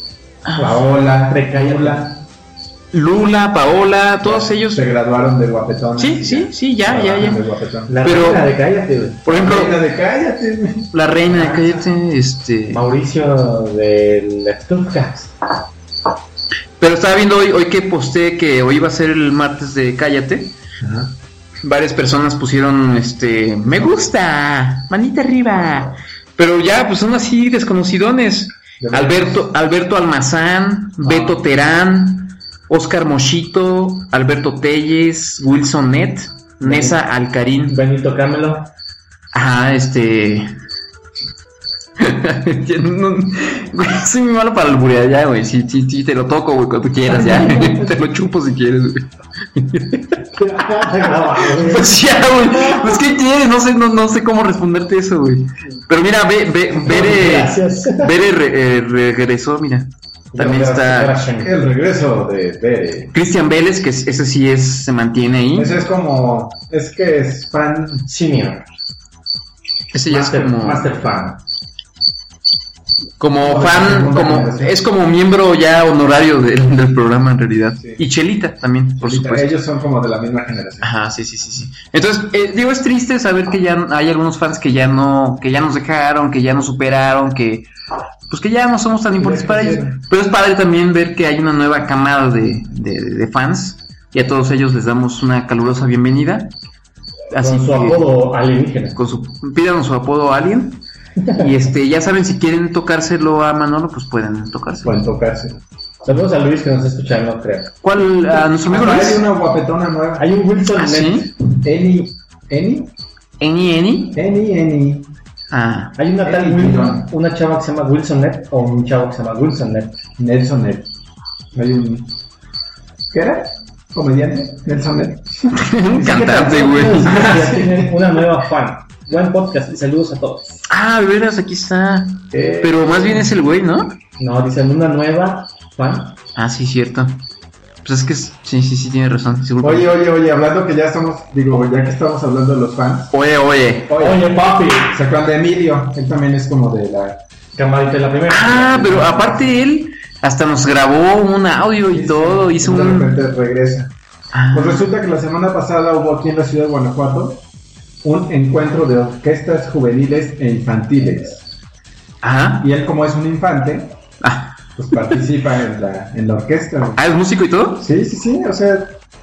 Speaker 4: Paola,
Speaker 6: Precaya.
Speaker 4: Lula,
Speaker 5: Lula, Paola, todos ellos,
Speaker 4: se graduaron de guapetón.
Speaker 5: sí, sí, sí, ya, ya, ya.
Speaker 4: De guapetón.
Speaker 6: La
Speaker 5: Pero-
Speaker 6: reina de cállate, güey.
Speaker 5: Por ejemplo,
Speaker 4: Reina de cállate, güey.
Speaker 5: la reina de Cállate, este,
Speaker 6: Mauricio del Stuttgart.
Speaker 5: pero estaba viendo hoy, hoy que posté que hoy iba a ser el martes de Cállate.
Speaker 4: Ajá.
Speaker 5: Varias personas pusieron, este, me gusta, manita arriba. Pero ya, pues son así desconocidones.
Speaker 4: De verdad.
Speaker 5: Alberto, Alberto Almazán, Beto
Speaker 4: Ah.
Speaker 5: Terán, Oscar Mochito, Alberto Telles, Wilson Net. Nesa Alcarín.
Speaker 6: Benito Camelo.
Speaker 5: Ajá, este. Ya no- güey, soy muy malo para la alburear ya, güey. Sí, sí, sí, te lo toco, güey, cuando quieras, ya. Te lo chupo si quieres, güey. Pues ya, güey. Pues, ¿qué quieres? No sé, no, no sé cómo responderte eso, güey. Pero mira, ve, ve, Bere.
Speaker 6: Gracias.
Speaker 5: Bere re- eh, regresó, mira. También está
Speaker 4: El regreso de Bere.
Speaker 5: Cristian Vélez, que es- ese sí es, se mantiene ahí.
Speaker 4: Ese es como. Es que es fan.
Speaker 6: Senior.
Speaker 5: Ese ya es
Speaker 6: Master,
Speaker 5: como,
Speaker 6: Master Fan.
Speaker 5: como
Speaker 4: Como
Speaker 5: fan,
Speaker 4: segunda
Speaker 5: como
Speaker 4: generación.
Speaker 5: es como miembro ya honorario del, del programa en realidad.
Speaker 4: Sí.
Speaker 5: Y Chelita también, por supuesto.
Speaker 4: Ellos son como de la misma generación.
Speaker 5: Ajá, sí, sí, sí, sí. Entonces, eh, digo, es triste saber que ya hay algunos fans que ya no, que ya nos dejaron, que ya nos superaron, que pues que ya no somos tan importantes para ellos. Pero es padre también ver que hay una nueva camada de, de, de fans y a todos ellos les damos una calurosa bienvenida. Así
Speaker 6: Con su
Speaker 5: que-
Speaker 6: apodo alienígena.
Speaker 5: con su pidan su apodo a alguien y este ya saben, si quieren tocárselo a Manolo, pues pueden tocárselo.
Speaker 4: Pueden tocarse.
Speaker 6: Saludos a Luis que nos está escuchando, creo.
Speaker 5: ¿Cuál? A nuestro amigo
Speaker 4: Ahora hay
Speaker 5: Luis.
Speaker 4: una guapetona nueva.
Speaker 6: Hay un Wilson
Speaker 5: ¿Ah,
Speaker 6: Net.
Speaker 5: sí?
Speaker 4: Eni. Eni.
Speaker 5: Eni Eni.
Speaker 4: Eni, Eni.
Speaker 5: Ah,
Speaker 6: Hay una tal
Speaker 4: Eni
Speaker 6: Wilson,
Speaker 4: Dillon.
Speaker 6: una chava que se llama Wilson Net o un chavo que se llama Wilson Net.
Speaker 4: Nelson Net. Hay un. ¿Qué era? ¿Comediante? Nelson Net.
Speaker 5: un cantante, güey.
Speaker 6: Ya tienen una nueva fan. Buen podcast y saludos a todos.
Speaker 5: Ah, de veras, aquí está.
Speaker 4: Eh,
Speaker 5: Pero más bien es el güey, ¿no?
Speaker 6: No, dicen una nueva fan.
Speaker 5: Ah, sí, cierto. Pues es que es- sí, sí, sí, tiene razón. seguro.
Speaker 4: Oye, oye, oye, hablando que ya estamos, digo, ya que estamos hablando de los fans,
Speaker 5: oye, oye.
Speaker 4: oye,
Speaker 6: Oye, papi.
Speaker 4: ¿se acuerdan de Emilio? Él también es como de la...
Speaker 6: Camarita la primera.
Speaker 5: Ah, pero aparte él hasta nos grabó un audio y todo, hizo
Speaker 4: de
Speaker 5: un...
Speaker 4: repente regresa.
Speaker 5: Ah,
Speaker 4: Pues resulta que la semana pasada hubo aquí en la ciudad de Guanajuato un encuentro de orquestas juveniles e infantiles.
Speaker 5: ajá.
Speaker 4: Y él, como es un infante,
Speaker 5: Ah,
Speaker 4: pues participa en la, en la orquesta. güey.
Speaker 5: ah, ¿es músico y todo?
Speaker 4: Sí, sí, sí, o sea,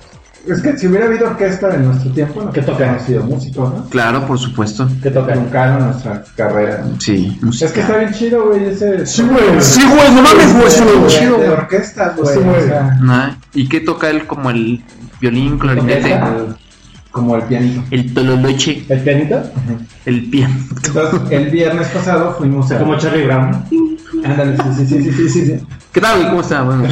Speaker 4: es que si hubiera habido orquesta en nuestro tiempo, no
Speaker 6: ¿Qué toca?
Speaker 4: hubiéramos sido músicos, ¿no?
Speaker 5: Claro, por supuesto.
Speaker 6: ¿Qué toca?
Speaker 4: Truncaron nuestra carrera.
Speaker 5: Sí, música.
Speaker 4: Es que está bien chido, güey, ese...
Speaker 6: Sí, güey.
Speaker 5: Sí, güey, no mames, güey, está bien
Speaker 4: de,
Speaker 5: chido,
Speaker 4: de
Speaker 5: güey.
Speaker 4: orquestas, güey.
Speaker 6: Sí, güey.
Speaker 4: O sea,
Speaker 5: Nah, ¿y qué toca él como el violín, clarinete?
Speaker 4: el- como el pianito.
Speaker 5: El tololoche,
Speaker 6: ¿El pianito?
Speaker 5: el piano.
Speaker 4: Entonces, el viernes pasado fuimos a...
Speaker 6: Como Charlie Brown.
Speaker 4: Ándale, sí, sí, sí, sí, sí, sí.
Speaker 5: ¿Qué tal, güey? ¿Cómo está? Bueno,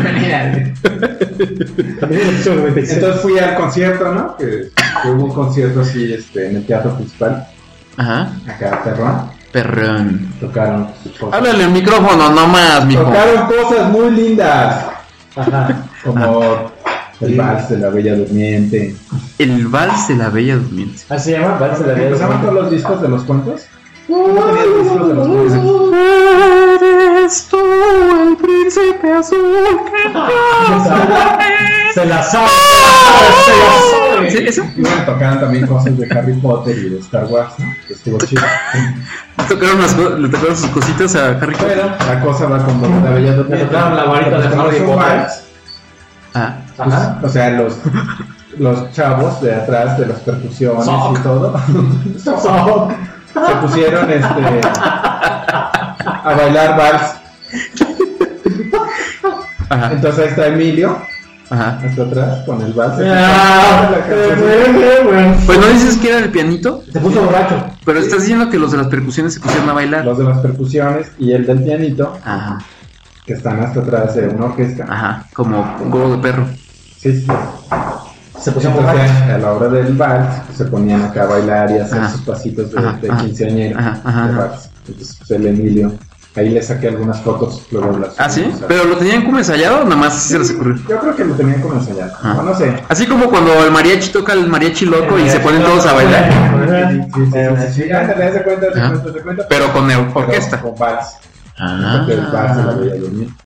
Speaker 4: Entonces fui al concierto, ¿no? Que, que hubo un concierto así, este, en el teatro principal,
Speaker 5: ajá,
Speaker 4: acá, perrón.
Speaker 5: perrón.
Speaker 4: Tocaron sus cosas.
Speaker 5: Háblale al micrófono, no más, mijo.
Speaker 4: Tocaron cosas muy lindas,
Speaker 6: Ajá.
Speaker 4: como el vals de la Bella Durmiente.
Speaker 5: El vals de la Bella Durmiente.
Speaker 6: ¿Así se llama? Vals de la Bella
Speaker 4: ¿Empezaban
Speaker 6: Durmiente.
Speaker 4: todos los discos de los cuentos? ¿Cómo tenían los discos de los cuentos?
Speaker 5: Eres tú el príncipe azul que
Speaker 6: Se la sabe. Se la
Speaker 5: ¿Sí,
Speaker 6: sabe.
Speaker 5: eso?
Speaker 4: Y bueno, tocaban también cosas de Harry Potter y de Star Wars, ¿no? Que estuvo chido.
Speaker 5: Tocaron las co- le tocaron sus cositas a Harry Potter.
Speaker 4: Pero la cosa va como la Bella Durmiente.
Speaker 6: Le tocaron la varita de
Speaker 4: Como
Speaker 6: Harry
Speaker 4: es un
Speaker 6: Potter.
Speaker 4: vals,
Speaker 5: Ah,
Speaker 4: pues,
Speaker 6: Ajá.
Speaker 4: o sea, los, los chavos de atrás de las percusiones
Speaker 6: Sock.
Speaker 4: y todo
Speaker 6: Sock.
Speaker 4: se pusieron este a bailar vals.
Speaker 5: ajá,
Speaker 4: Entonces ahí está Emilio
Speaker 5: ajá.
Speaker 4: hasta atrás con el vals.
Speaker 6: Ah,
Speaker 4: La canción.
Speaker 6: güey.
Speaker 5: Pues no dices que era el pianito,
Speaker 6: Se puso borracho.
Speaker 5: pero estás diciendo que los de las percusiones se pusieron a bailar.
Speaker 4: Los de las percusiones y el del pianito
Speaker 5: Ajá,
Speaker 4: que están hasta atrás de una orquesta.
Speaker 5: ajá, como un huevo de perro.
Speaker 4: Sí, sí.
Speaker 6: Se puso
Speaker 4: Entonces,
Speaker 6: borracho.
Speaker 4: a la hora del vals pues, se ponían acá a bailar y a hacer
Speaker 5: Ajá.
Speaker 4: sus pasitos de,
Speaker 5: Ajá,
Speaker 4: de
Speaker 5: ajá.
Speaker 4: quinceañero
Speaker 5: Ajá, ajá,
Speaker 4: de
Speaker 5: ajá.
Speaker 4: vals. Entonces pues, el Emilio, ahí le saqué algunas fotos, luego las
Speaker 5: ¿Ah, sí?
Speaker 4: subimos a-
Speaker 5: ¿Pero lo tenían como ensayado o nada más así se les ocurrió?
Speaker 4: Yo creo que lo tenían como ensayado,
Speaker 5: Ah.
Speaker 4: no, no sé.
Speaker 5: Así como cuando el mariachi toca el mariachi loco y se ponen todos a bailar,
Speaker 4: Sí, sí, sí, sí, sí. Ándale, haz de cuenta, haz de
Speaker 5: Ajá.
Speaker 4: cuenta, haz de cuenta.
Speaker 5: pero con el
Speaker 4: Pero
Speaker 5: orquesta.
Speaker 4: con vals.
Speaker 5: Ah.
Speaker 4: El vals de la Bella Durmiente.